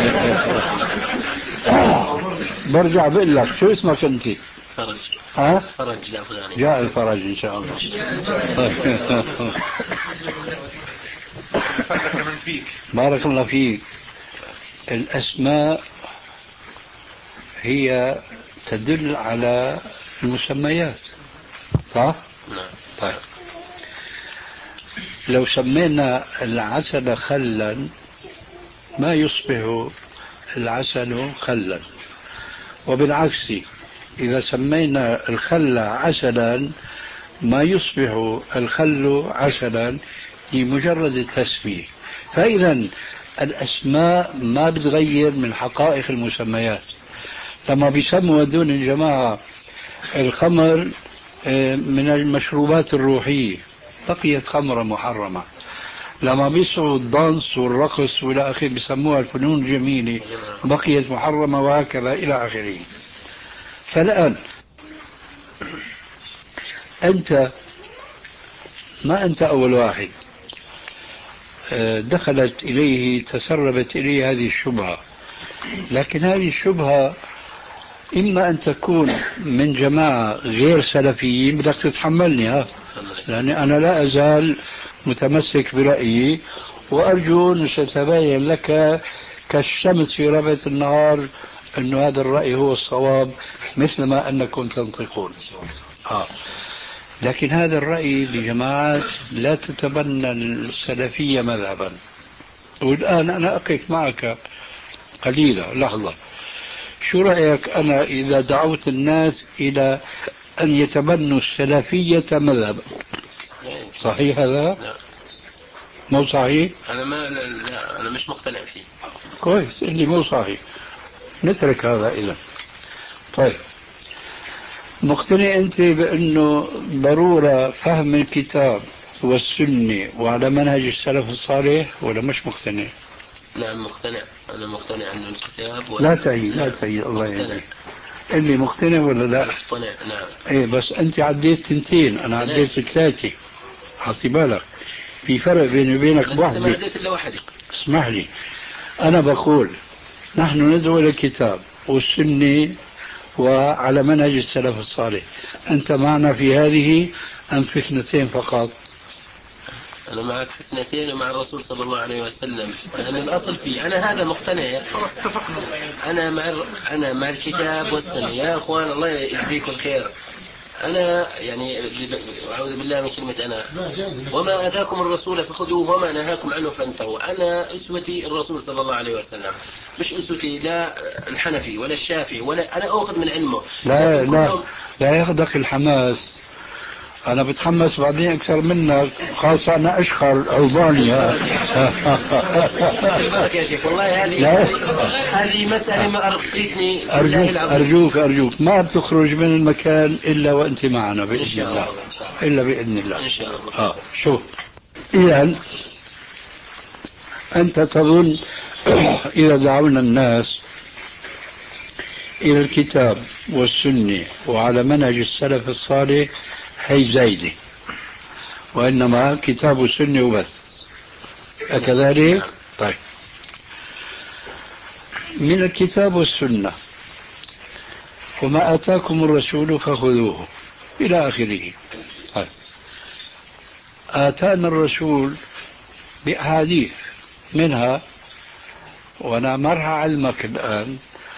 برجع بقول لك شو اسمك انت؟ فرج. ها؟ فرج الافغاني. جاء الفرج ان شاء الله. من فيك. بارك الله فيك. الاسماء هي تدل على المسميات صح؟ نعم. طيب لو سمينا العسل خلا ما يصبح العسل خلا، وبالعكس إذا سمينا الخل عسلا ما يصبح الخل عسلا لمجرد التسمية. فإذا الأسماء ما بتغير من حقائق المسميات. لما بيسموا هذول الجماعة الخمر من المشروبات الروحية بقيت خمرة محرمة. لما بيسعوا الدانس والرقص والى اخره بيسموها الفنون الجميلة بقيت محرمة، وهكذا الى اخره. فالآن أنت ما أنت أول واحد دخلت إليه تسربت إليه هذه الشبهة، لكن هذه الشبهة إما أن تكون من جماعة غير سلفيين، بدك تتحملني ها، لأن أنا لا أزال متمسك برأيي، وأرجو أن ستبين لك كالشمس في ربعة النهار أن هذا الرأي هو الصواب مثل ما أنكم تنطقون. آه. لكن هذا الرأي بجماعات لا تتبنى السلفية مذهبا. والآن أنا أقف معك قليلا لحظة. شو رأيك أنا إذا دعوت الناس إلى أن يتبنوا السلفية مذهبا؟ صحيح هذا؟ لا. مو صحيح؟ أنا ما لا, لا أنا مش مقتنع فيه. كويس اللي مو صحيح نترك هذا إذا. طيب مقتنع أنت بأنه ضرورة فهم الكتاب والسنة وعلى منهج السلف الصالح ولا مش مقتنع؟ نعم مقتنع. أنا مقتنع أن الكتاب لا تعيد لا تعيد الله يهديك. اللي مقتنع ولا لا؟ مقتنع نعم. ايه بس أنت عديت تنتين أنا عديت ثلاثة. حطي بالك في فرق بيني وبينك بوحدة. ما عديت إلا وحدي. اسمح لي أنا بقول نحن ندعو إلى الكتاب والسنة وعلى منهج السلف الصالح. أنت معنا في هذه أم في اثنتين فقط؟ أنا معك في اثنتين ومع الرسول صلى الله عليه وسلم. لأن الأصل فيه أنا هذا مقتنع. أنا مع أنا مع الكتاب والسنة يا أخوان الله يجزيكم خير. أنا يعني أعوذ بالله من كلمة أنا. وما أتاكم الرسول فخذوه وما نهاكم عنه فانتهوا. أنا أسوتي الرسول صلى الله عليه وسلم مش أسوتي لا الحنفي ولا الشافعي ولا أنا أخذ من علمه. لا لا لا ياخذك الحماس. أنا بتحمس بعدين أكثر منك خاصة أنا أشخر ألبانيا. يا شيخ والله هذه هذه مسألة ما أرقيتني. أرجوك أرجوك أرجوك ما بتخرج من المكان إلا وأنت معنا بإذن الله. إلا بإذن الله إن شاء الله. آه شوف إذن أنت تظن إذا دعونا الناس إلى الكتاب والسنة وعلى منهج السلف الصالح هي زايدة وإنما كتاب والسنة وبس أكذلك؟ طيب من الكتاب والسنة وما آتاكم الرسول فخذوه إلى آخره. طيب. آتانا الرسول بأحاديث منها وأنا مرها علمك الآن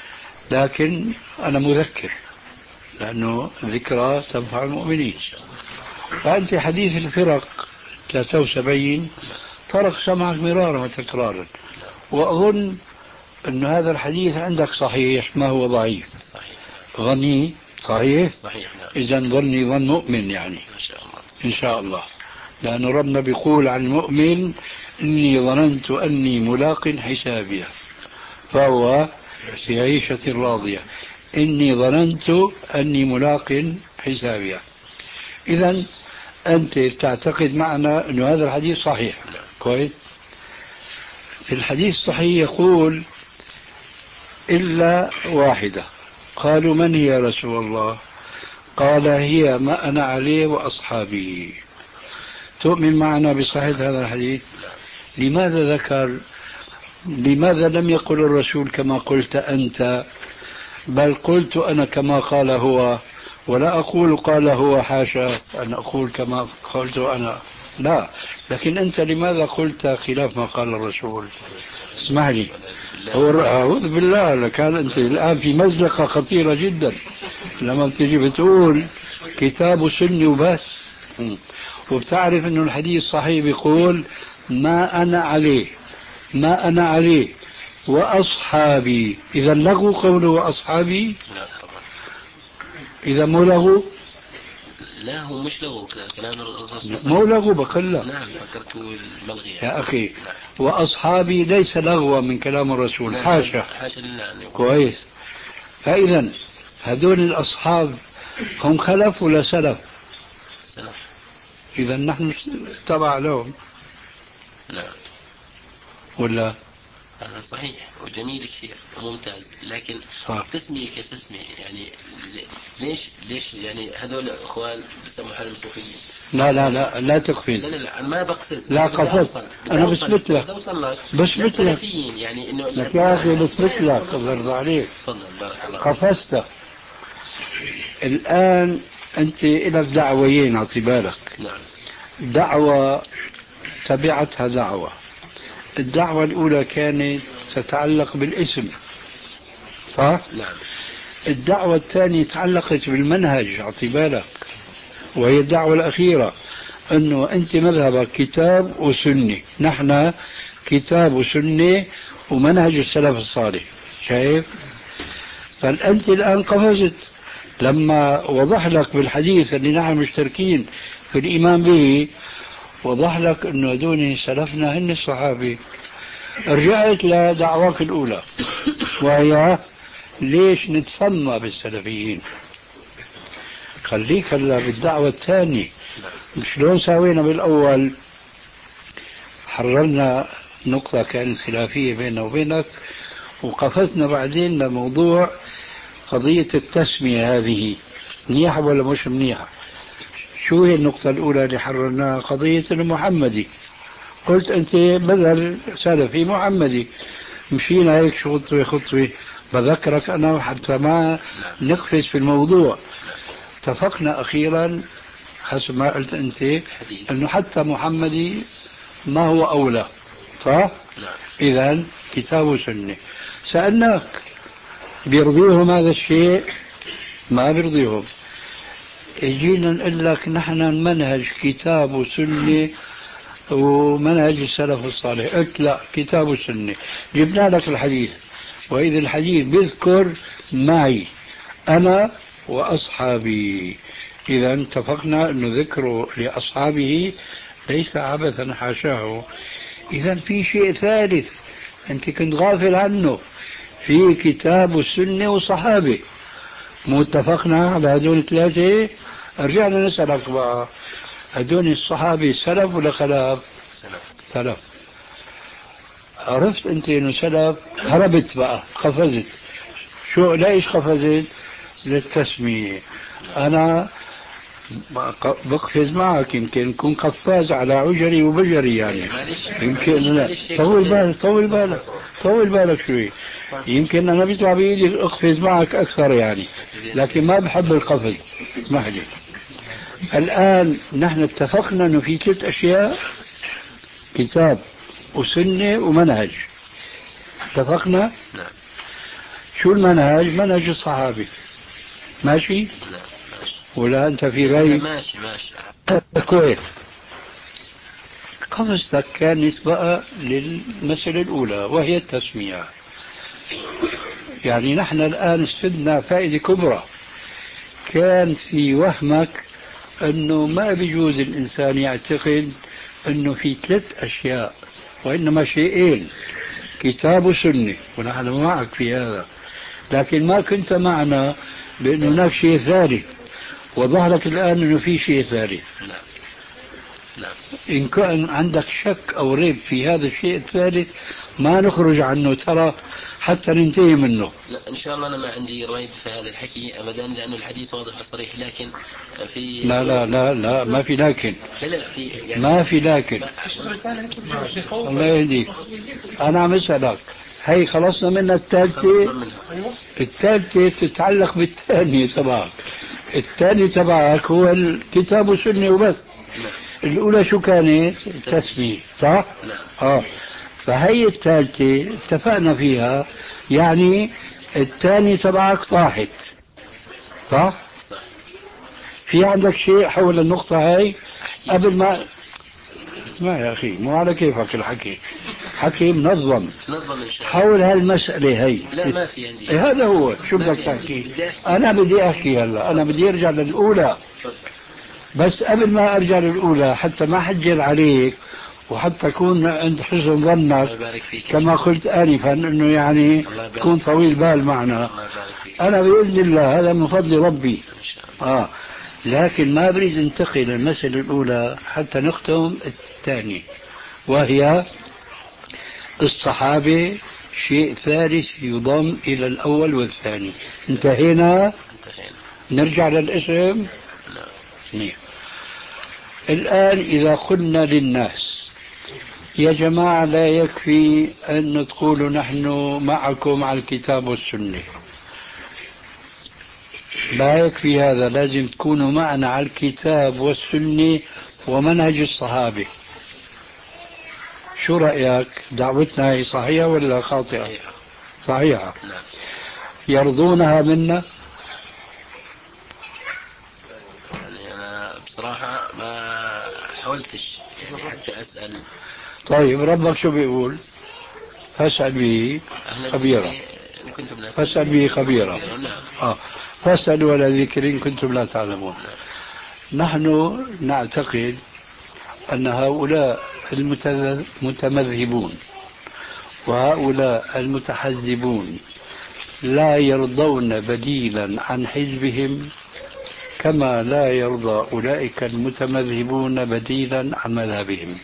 لكن أنا مذكر لأنه ذكرى تنفع المؤمنين. فأنت حديث الفرق ثلاثة وسبعين طرق سمعك مرارا وتكرارا وأظن أن هذا الحديث عندك صحيح ما هو ضعيف. صحيح. ظني صحيح. صحيح نعم. إذا ظني ظن مؤمن يعني إن شاء الله. إن شاء الله لأن ربنا بيقول عن المؤمن إني ظننت أني ملاق حسابيه فهو في عيشة راضية. إني ظننت أني ملاق حسابيه. إذا أنت تعتقد معنا أن هذا الحديث صحيح. كويس. في الحديث الصحيح يقول إلا واحدة. قالوا من هي يا رسول الله؟ قال هي ما أنا عليه وأصحابي. تؤمن معنا بصحة هذا الحديث؟ لماذا ذكر لماذا لم يقل الرسول كما قلت أنت بل قلت أنا كما قال هو ولا أقول قال هو حاشا أن أقول كما قلت أنا لا لكن أنت لماذا قلت خلاف ما قال الرسول؟ اسمح لي هو أعوذ بالله لكان أنت الآن في مزلقة خطيرة جدا لما بتجي بتقول كتاب سني وبس وبتعرف أنه الحديث صحيح بيقول ما أنا عليه ما أنا عليه وأصحابي. إذا لغوا قوله وأصحابي؟ لا طبعا. إذا مو لغوا؟ لا هو مش لغوا كلام الرسول. مو لغوا بقول لك. نعم فكرته الملغي يعني. يا أخي نعم. وأصحابي ليس لغوا من كلام الرسول. نعم. حاشا حاشا لله. كويس. فإذا هذول الأصحاب هم خلف ولا سلف؟ سلف. إذا نحن تبع لهم. نعم. ولا هذا صحيح وجميل كثير وممتاز لكن آه. تسمية كتسمية يعني ليش ليش يعني هذول اخوان بسموا حالهم صوفيين. لا لا لا لا تقفز. لا لا لا ما بقفز. لا قفز انا بثبت لك بثبت لك يعني انه لك يا اخي بثبت لك الله عليك. تفضل بارك الله. قفزت الان انت لك دعويين اعطي بالك. نعم. دعوة تبعتها دعوة. الدعوة الأولى كانت تتعلق بالاسم صح؟ نعم. الدعوة الثانية تعلقت بالمنهج، أعطي بالك، وهي الدعوة الأخيرة، أنه أنت مذهبك كتاب وسنة، نحن كتاب وسنة ومنهج السلف الصالح. شايف؟ فأنت الآن قفزت لما وضح لك بالحديث اللي نحن مشتركين في الإيمان به، وضح لك أنه دون سلفنا هن الصحابة. رجعت لدعواك الأولى، وهي ليش نتسمى بالسلفيين. خليك هلا بالدعوة الثانية. شلون سوينا بالأول؟ حررنا نقطة كانت خلافية بيننا وبينك، وقفزنا بعدين لموضوع قضية التسمية. هذه منيحة ولا مش منيحة؟ شو هي النقطة الأولى اللي حررناها؟ قضية المحمدي. قلت أنت مذهب سلفي محمدي، مشينا هيك خطوة خطوة، بذكرك أنا حتى ما نقفز في الموضوع. اتفقنا أخيرا حسب ما قلت أنت أنه حتى محمدي ما هو أولى، صح؟ إذن كتاب وسنة. سألناك بيرضيهم هذا الشيء؟ ما بيرضيهم. اجينا نقول لك نحن المنهج كتاب وسنة ومنهج السلف الصالح. قلت لا، كتاب وسنة. جبنا لك الحديث، وإذا الحديث بيذكر معي أنا وأصحابي. إذا اتفقنا أنه ذكره لأصحابه ليس عبثا، حاشاه. إذا في شيء ثالث أنت كنت غافل عنه، في كتاب السنة وصحابة. مو اتفقنا على هذول الثلاثة؟ رجعنا نسألك بقى، هذول الصحابة سلف ولا خلاف؟ سلف. سلف. عرفت أنت إنه سلف، هربت بقى، قفزت. شو ليش قفزت؟ للتسمية. أنا بقفز معك، يمكن نكون قفاز على عجري وبجري يعني. يمكن لا. طول بالك طول بالك طول بالك شوي. يمكن أنا بيطلع بإيدي أقفز معك أكثر يعني، لكن ما بحب القفز. اسمح لي. الآن نحن اتفقنا أنه في ثلاث أشياء: كتاب وسنة ومنهج. اتفقنا؟ نعم. شو المنهج؟ منهج الصحابة. ماشي؟ نعم ماشي. ولا أنت في رأي؟ ماشي ماشي. كويس. قفزتك كانت بقى للمسألة الأولى وهي التسمية. يعني نحن الآن استفدنا فائدة كبرى. كان في وهمك أنه ما بيجوز الإنسان يعتقد أنه في ثلاث أشياء، وإنما شيئين: كتاب وسنة، ونحن معك في هذا. لكن ما كنت معنا بأنه هناك شيء ثالث، وظهرك الآن أنه في شيء ثالث. نعم. نعم. إن كان عندك شك أو ريب في هذا الشيء الثالث ما نخرج عنه ترى حتى ننتهي منه. لا إن شاء الله أنا ما عندي ريب في هذا الحكي أبدا، لأنه الحديث واضح وصريح. لكن في لا لا لا لا ما في لكن. لا لا في يعني ما في لكن. الله يهديك. أنا عم أسألك، هي خلصنا منها الثالثة. الثالثة تتعلق بالثانية تبعك. الثاني تبعك هو الكتاب والسنة وبس. الأولى شو كانت؟ التسمية، صح؟ نعم. آه. فهي الثالثة اتفقنا فيها، يعني الثاني تبعك طاحت، صح؟ صح. في عندك شيء حول النقطة هاي قبل ما اسمع يا أخي؟ مو على كيفك الحكي، حكي منظم نظم إن شاء الله حول هالمسألة هي. لا ما في عندي. إيه هذا هو. شو بدك تحكي؟ أنا بدي أحكي هلا، أنا بدي أرجع للأولى. بس قبل ما أرجع للأولى حتى ما حجر عليك وحتى أكون عند حسن ظنك كما قلت آنفا أنه يعني تكون طويل بال معنا. أنا بإذن الله هذا من فضل ربي. آه. لكن ما بريد انتقل للمسألة الأولى حتى نختم الثاني، وهي الصحابة شيء ثالث يضم إلى الأول والثاني. انتهينا. نرجع للاسم. نعم. الآن إذا قلنا للناس يا جماعة لا يكفي أن تقولوا نحن معكم على الكتاب والسنة، لا يكفي هذا، لازم تكونوا معنا على الكتاب والسنة ومنهج الصحابة. شو رأيك؟ دعوتنا هي صحيحة ولا خاطئة؟ صحيحة. يرضونها منا؟ يعني أنا بصراحة ما حاولتش حتى أسأل. طيب ربك شو بيقول؟ فاسأل به خبيرا. فاسأل به خبيرا. آه. فاسألوا ولا ذكر إن كنتم لا تعلمون. نحن نعتقد أن هؤلاء المتمذهبون وهؤلاء المتحزبون لا يرضون بديلا عن حزبهم كما لا يرضى أولئك المتمذهبون بديلا عن مذهبهم.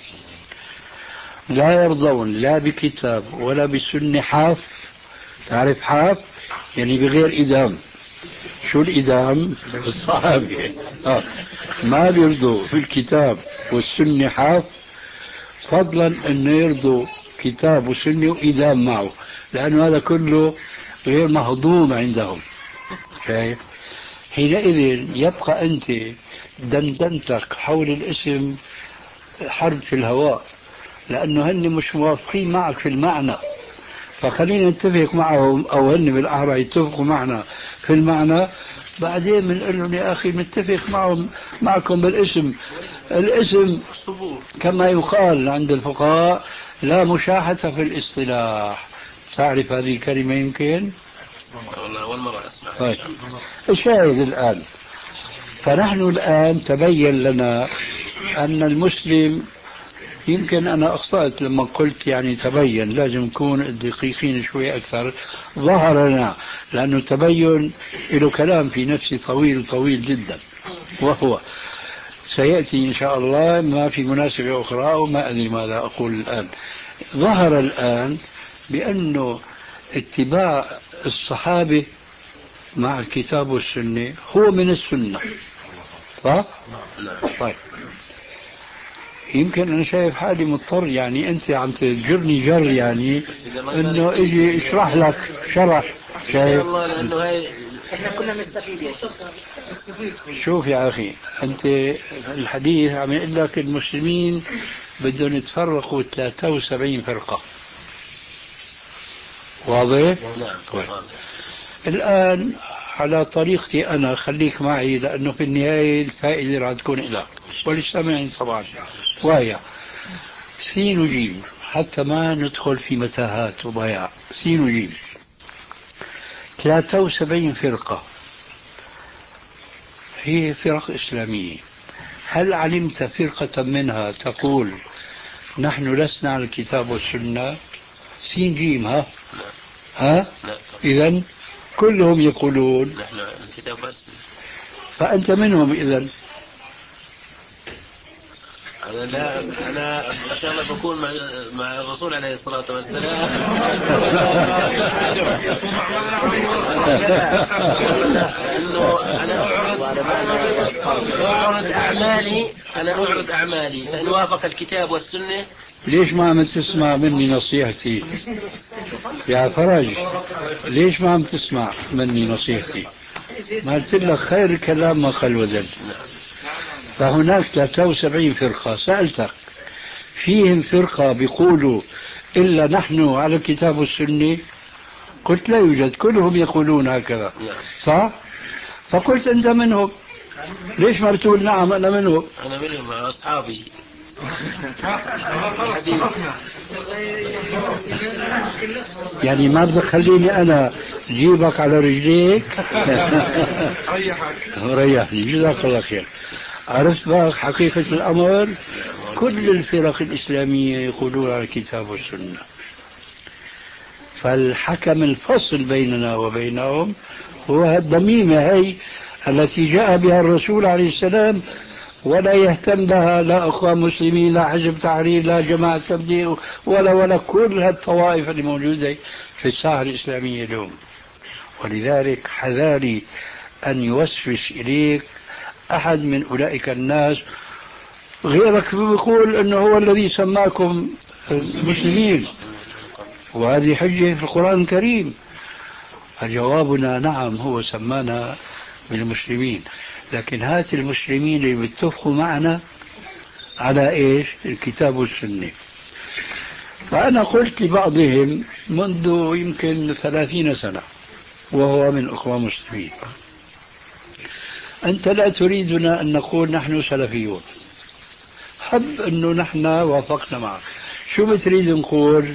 لا يرضون لا بكتاب ولا بسنة حاف. تعرف حاف يعني بغير إدام. شو الإدام؟ الصحابة. آه. ما بيرضوا في الكتاب والسنة حاف، فضلا أن يرضوا كتاب وسنة وإدام معه، لأن هذا كله غير مهضوم عندهم. شايف؟ حينئذ يبقى أنت دندنتك حول الاسم حرب في الهواء، لأنه هن مش موافقين معك في المعنى، فخلينا نتفق معهم، أو هن بالأحرى يتفقوا معنا في المعنى، بعدين بنقول لهم يا أخي نتفق معهم معكم بالاسم. الاسم كما يقال عند الفقهاء لا مشاحة في الاصطلاح. تعرف هذه الكلمة يمكن؟ والله أول مرة أسمع. طيب. الشاهد الآن، فنحن الآن تبين لنا أن المسلم، يمكن أنا أخطأت لما قلت يعني تبين، لازم نكون دقيقين شوي أكثر. ظهر لنا، لأنه تبين له كلام في نفسي طويل طويل جدا، وهو سيأتي إن شاء الله ما في مناسبة أخرى، وما أدري ماذا أقول الآن. ظهر الآن بأنه اتباع الصحابة مع الكتاب والسنة هو من السنة، صح؟ طيب، يمكن أنا شايف حالي مضطر، يعني أنت عم تجرني جر، يعني أنه إجي اشرح لك شرح. شايف؟ الله، لأنه هاي احنا كنا نستفيد يا شيخ. شوف يا أخي، أنت الحديث عم يقول لك المسلمين بدهم يتفرقوا ثلاثة وسبعين فرقة. واضح؟ نعم. طيب. الآن على طريقتي أنا، خليك معي، لأنه في النهاية الفائدة راح تكون لك وللسامعين طبعا، وهي سين وجيم، حتى ما ندخل في متاهات وضياع. سين وجيم، ثلاثة وسبعين فرقة هي فرق إسلامية. هل علمت فرقة منها تقول نحن لسنا على الكتاب والسنة؟ سين جيم. ها ها إذن كلهم يقولون نحن الكتاب والسنة، فأنت منهم. إذن أنا لا أنا إن شاء الله بكون مع مع الرسول عليه الصلاة والسلام. لأنه أنا أعرض أعمالي أنا أعرض أعمالي فإن وافق الكتاب والسنة. ليش ما عم تسمع مني نصيحتي يا فرج؟ ليش ما عم تسمع مني نصيحتي؟ ما قلت لك خير الكلام ما قل ودل. فهناك ثلاثة وسبعين فرقة. سألتك فيهم فرقة بيقولوا إلا نحن على الكتاب والسنة؟ قلت لا يوجد، كلهم يقولون هكذا، صح؟ فقلت أنت منهم. ليش ما تقول نعم أنا منهم؟ أنا منهم مع أصحابي. يعني ما بدك خليني أنا جيبك على رجليك؟ ريحني، جزاك الله خير. عرفت بقى حقيقة الأمر؟ كل الفرق الإسلامية يقولون على الكتاب والسنة، فالحكم الفصل بيننا وبينهم هو الضميمة هي التي جاء بها الرسول عليه السلام، ولا يهتم بها لا أخوة مسلمين، لا حزب تحرير، لا جماعة تبليغ، ولا ولا كل هالطوائف اللي موجودة في الساحة الإسلامية اليوم. ولذلك حذاري أن يوسوس إليك أحد من أولئك الناس، غيرك بيقول أنه هو الذي سماكم مسلمين، وهذه حجة في القرآن الكريم. فجوابنا نعم، هو سمانا بالمسلمين، لكن هات المسلمين اللي بيتفقوا معنا على إيش؟ الكتاب والسنة. فأنا قلت لبعضهم منذ يمكن ثلاثين سنة، وهو من أخوة مسلمين. أنت لا تريدنا أن نقول نحن سلفيون، حب أنه نحن وافقنا معك. شو بتريد نقول؟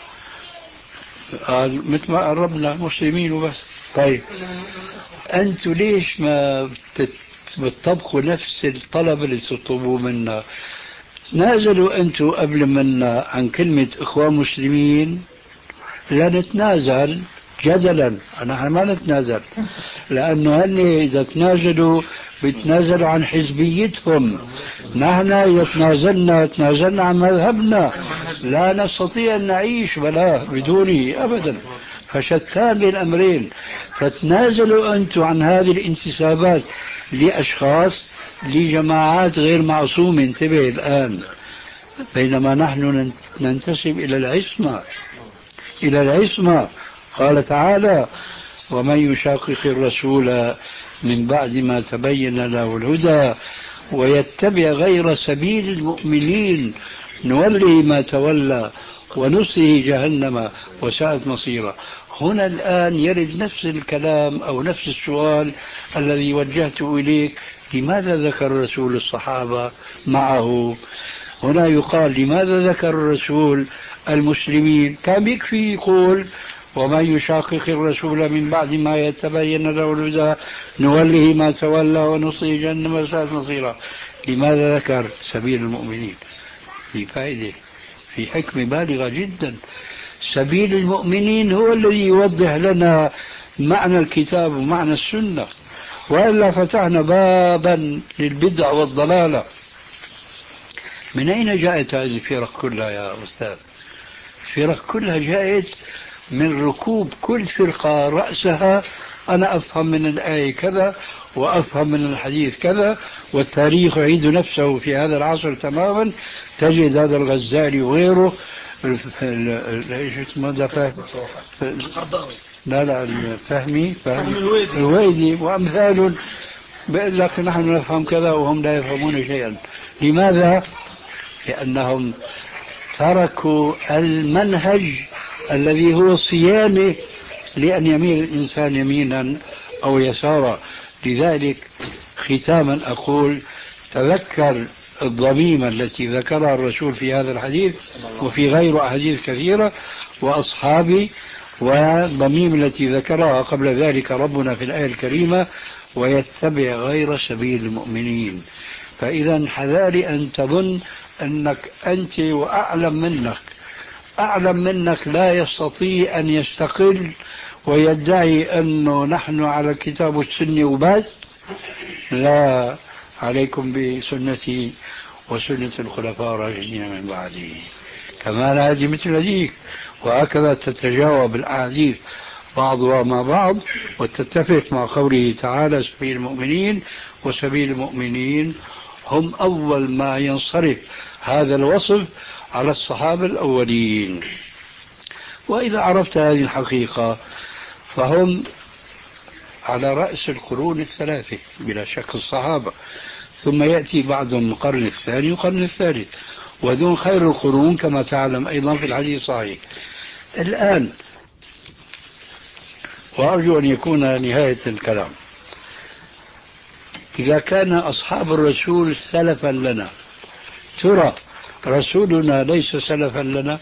قال مثل ما قربنا مسلمين وبس. طيب أنتوا ليش ما بتطبقوا نفس الطلب اللي تطلبوه منا؟ تنازلوا أنتوا قبل منا عن كلمة إخوة مسلمين، لا نتنازل جدلا، نحن ما نتنازل، لأنه هن إذا تنازلوا بتنازلوا عن حزبيتهم. نحن إذا تنازلنا تنازلنا عن مذهبنا، لا نستطيع أن نعيش ولا بدونه أبدا، فشتان بين الأمرين. فتنازلوا أنتم عن هذه الانتسابات لأشخاص لجماعات غير معصومة، انتبه الآن، بينما نحن ننتسب إلى العصمة، إلى العصمة. قال تعالى: ومن يشاقق الرسول من بعد ما تبين له الهدى ويتبع غير سبيل المؤمنين نوله ما تولى ونصله جهنم وساءت مصيرا. هنا الآن يرد نفس الكلام أو نفس السؤال الذي وجهته إليك: لماذا ذكر الرسول الصحابة معه؟ هنا يقال: لماذا ذكر الرسول المسلمين؟ كان يكفي يقول: ومن يشاقق الرسول من بعد ما يتبين له الهدى نوله ما تولى ونصله جهنم وساءت مصيرا. لماذا ذكر سبيل المؤمنين؟ في فائدة، في حكمة بالغة جدا. سبيل المؤمنين هو الذي يوضح لنا معنى الكتاب ومعنى السنة، وإلا فتحنا بابا للبدع والضلالة. من أين جاءت هذه الفرق كلها يا أستاذ؟ الفرق كلها جاءت من ركوب كل فرقة رأسها أنا أفهم من الآية كذا وأفهم من الحديث كذا، والتاريخ يعيد نفسه في هذا العصر تماما. تجد هذا الغزالي وغيره، ايش اسمه فهم، لا لا الفهمي، فهم الويدي وأمثال، بيقول لك نحن نفهم كذا وهم لا يفهمون شيئا. لماذا؟ لأنهم تركوا المنهج الذي هو صيانة لأن يميل الإنسان يمينا أو يسارا. لذلك ختاما أقول: تذكر الضميمة التي ذكرها الرسول في هذا الحديث وفي غير أحاديث كثيرة وأصحابي، والضميمة التي ذكرها قبل ذلك ربنا في الآية الكريمة: ويتبع غير سبيل المؤمنين. فإذا حذاري أن تظن أنك أنت وأعلم منك، أعلم منك لا يستطيع أن يستقل ويدعي أنه نحن على الكتاب والسنة وبس. لا، عليكم بسنتي وسنة الخلفاء الراشدين من بعدي، كمان هذه مثل هذيك، وهكذا تتجاوب الأحاديث بعضها مع بعض وتتفق مع قوله تعالى: سبيل المؤمنين. وسبيل المؤمنين هم أول ما ينصرف هذا الوصف على الصحابة الأولين. وإذا عرفت هذه الحقيقة فهم على رأس القرون الثلاثة بلا شك الصحابة، ثم يأتي بعضهم القرن الثاني والقرن الثالث، وذون خير القرون كما تعلم أيضا في الحديث الصحيح. الآن وأرجو أن يكون نهاية الكلام: إذا كان أصحاب الرسول سلفا لنا، ترى رسولنا ليس سلفا لنا؟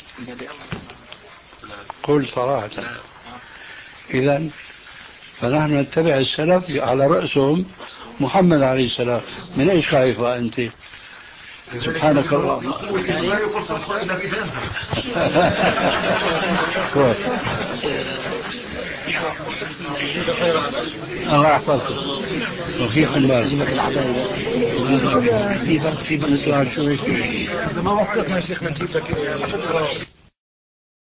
قل صراحة. إذن فنحن نتبع السلف على رأسهم محمد عليه السلام. من أيش خايفة أنت؟ سبحانك الله. لا يقول تدخل إلا بإذنها. الله يحفظكم وفيكم بارك. في برد في بنسلان. ما وصلتنا يا شيخنا نجيب لك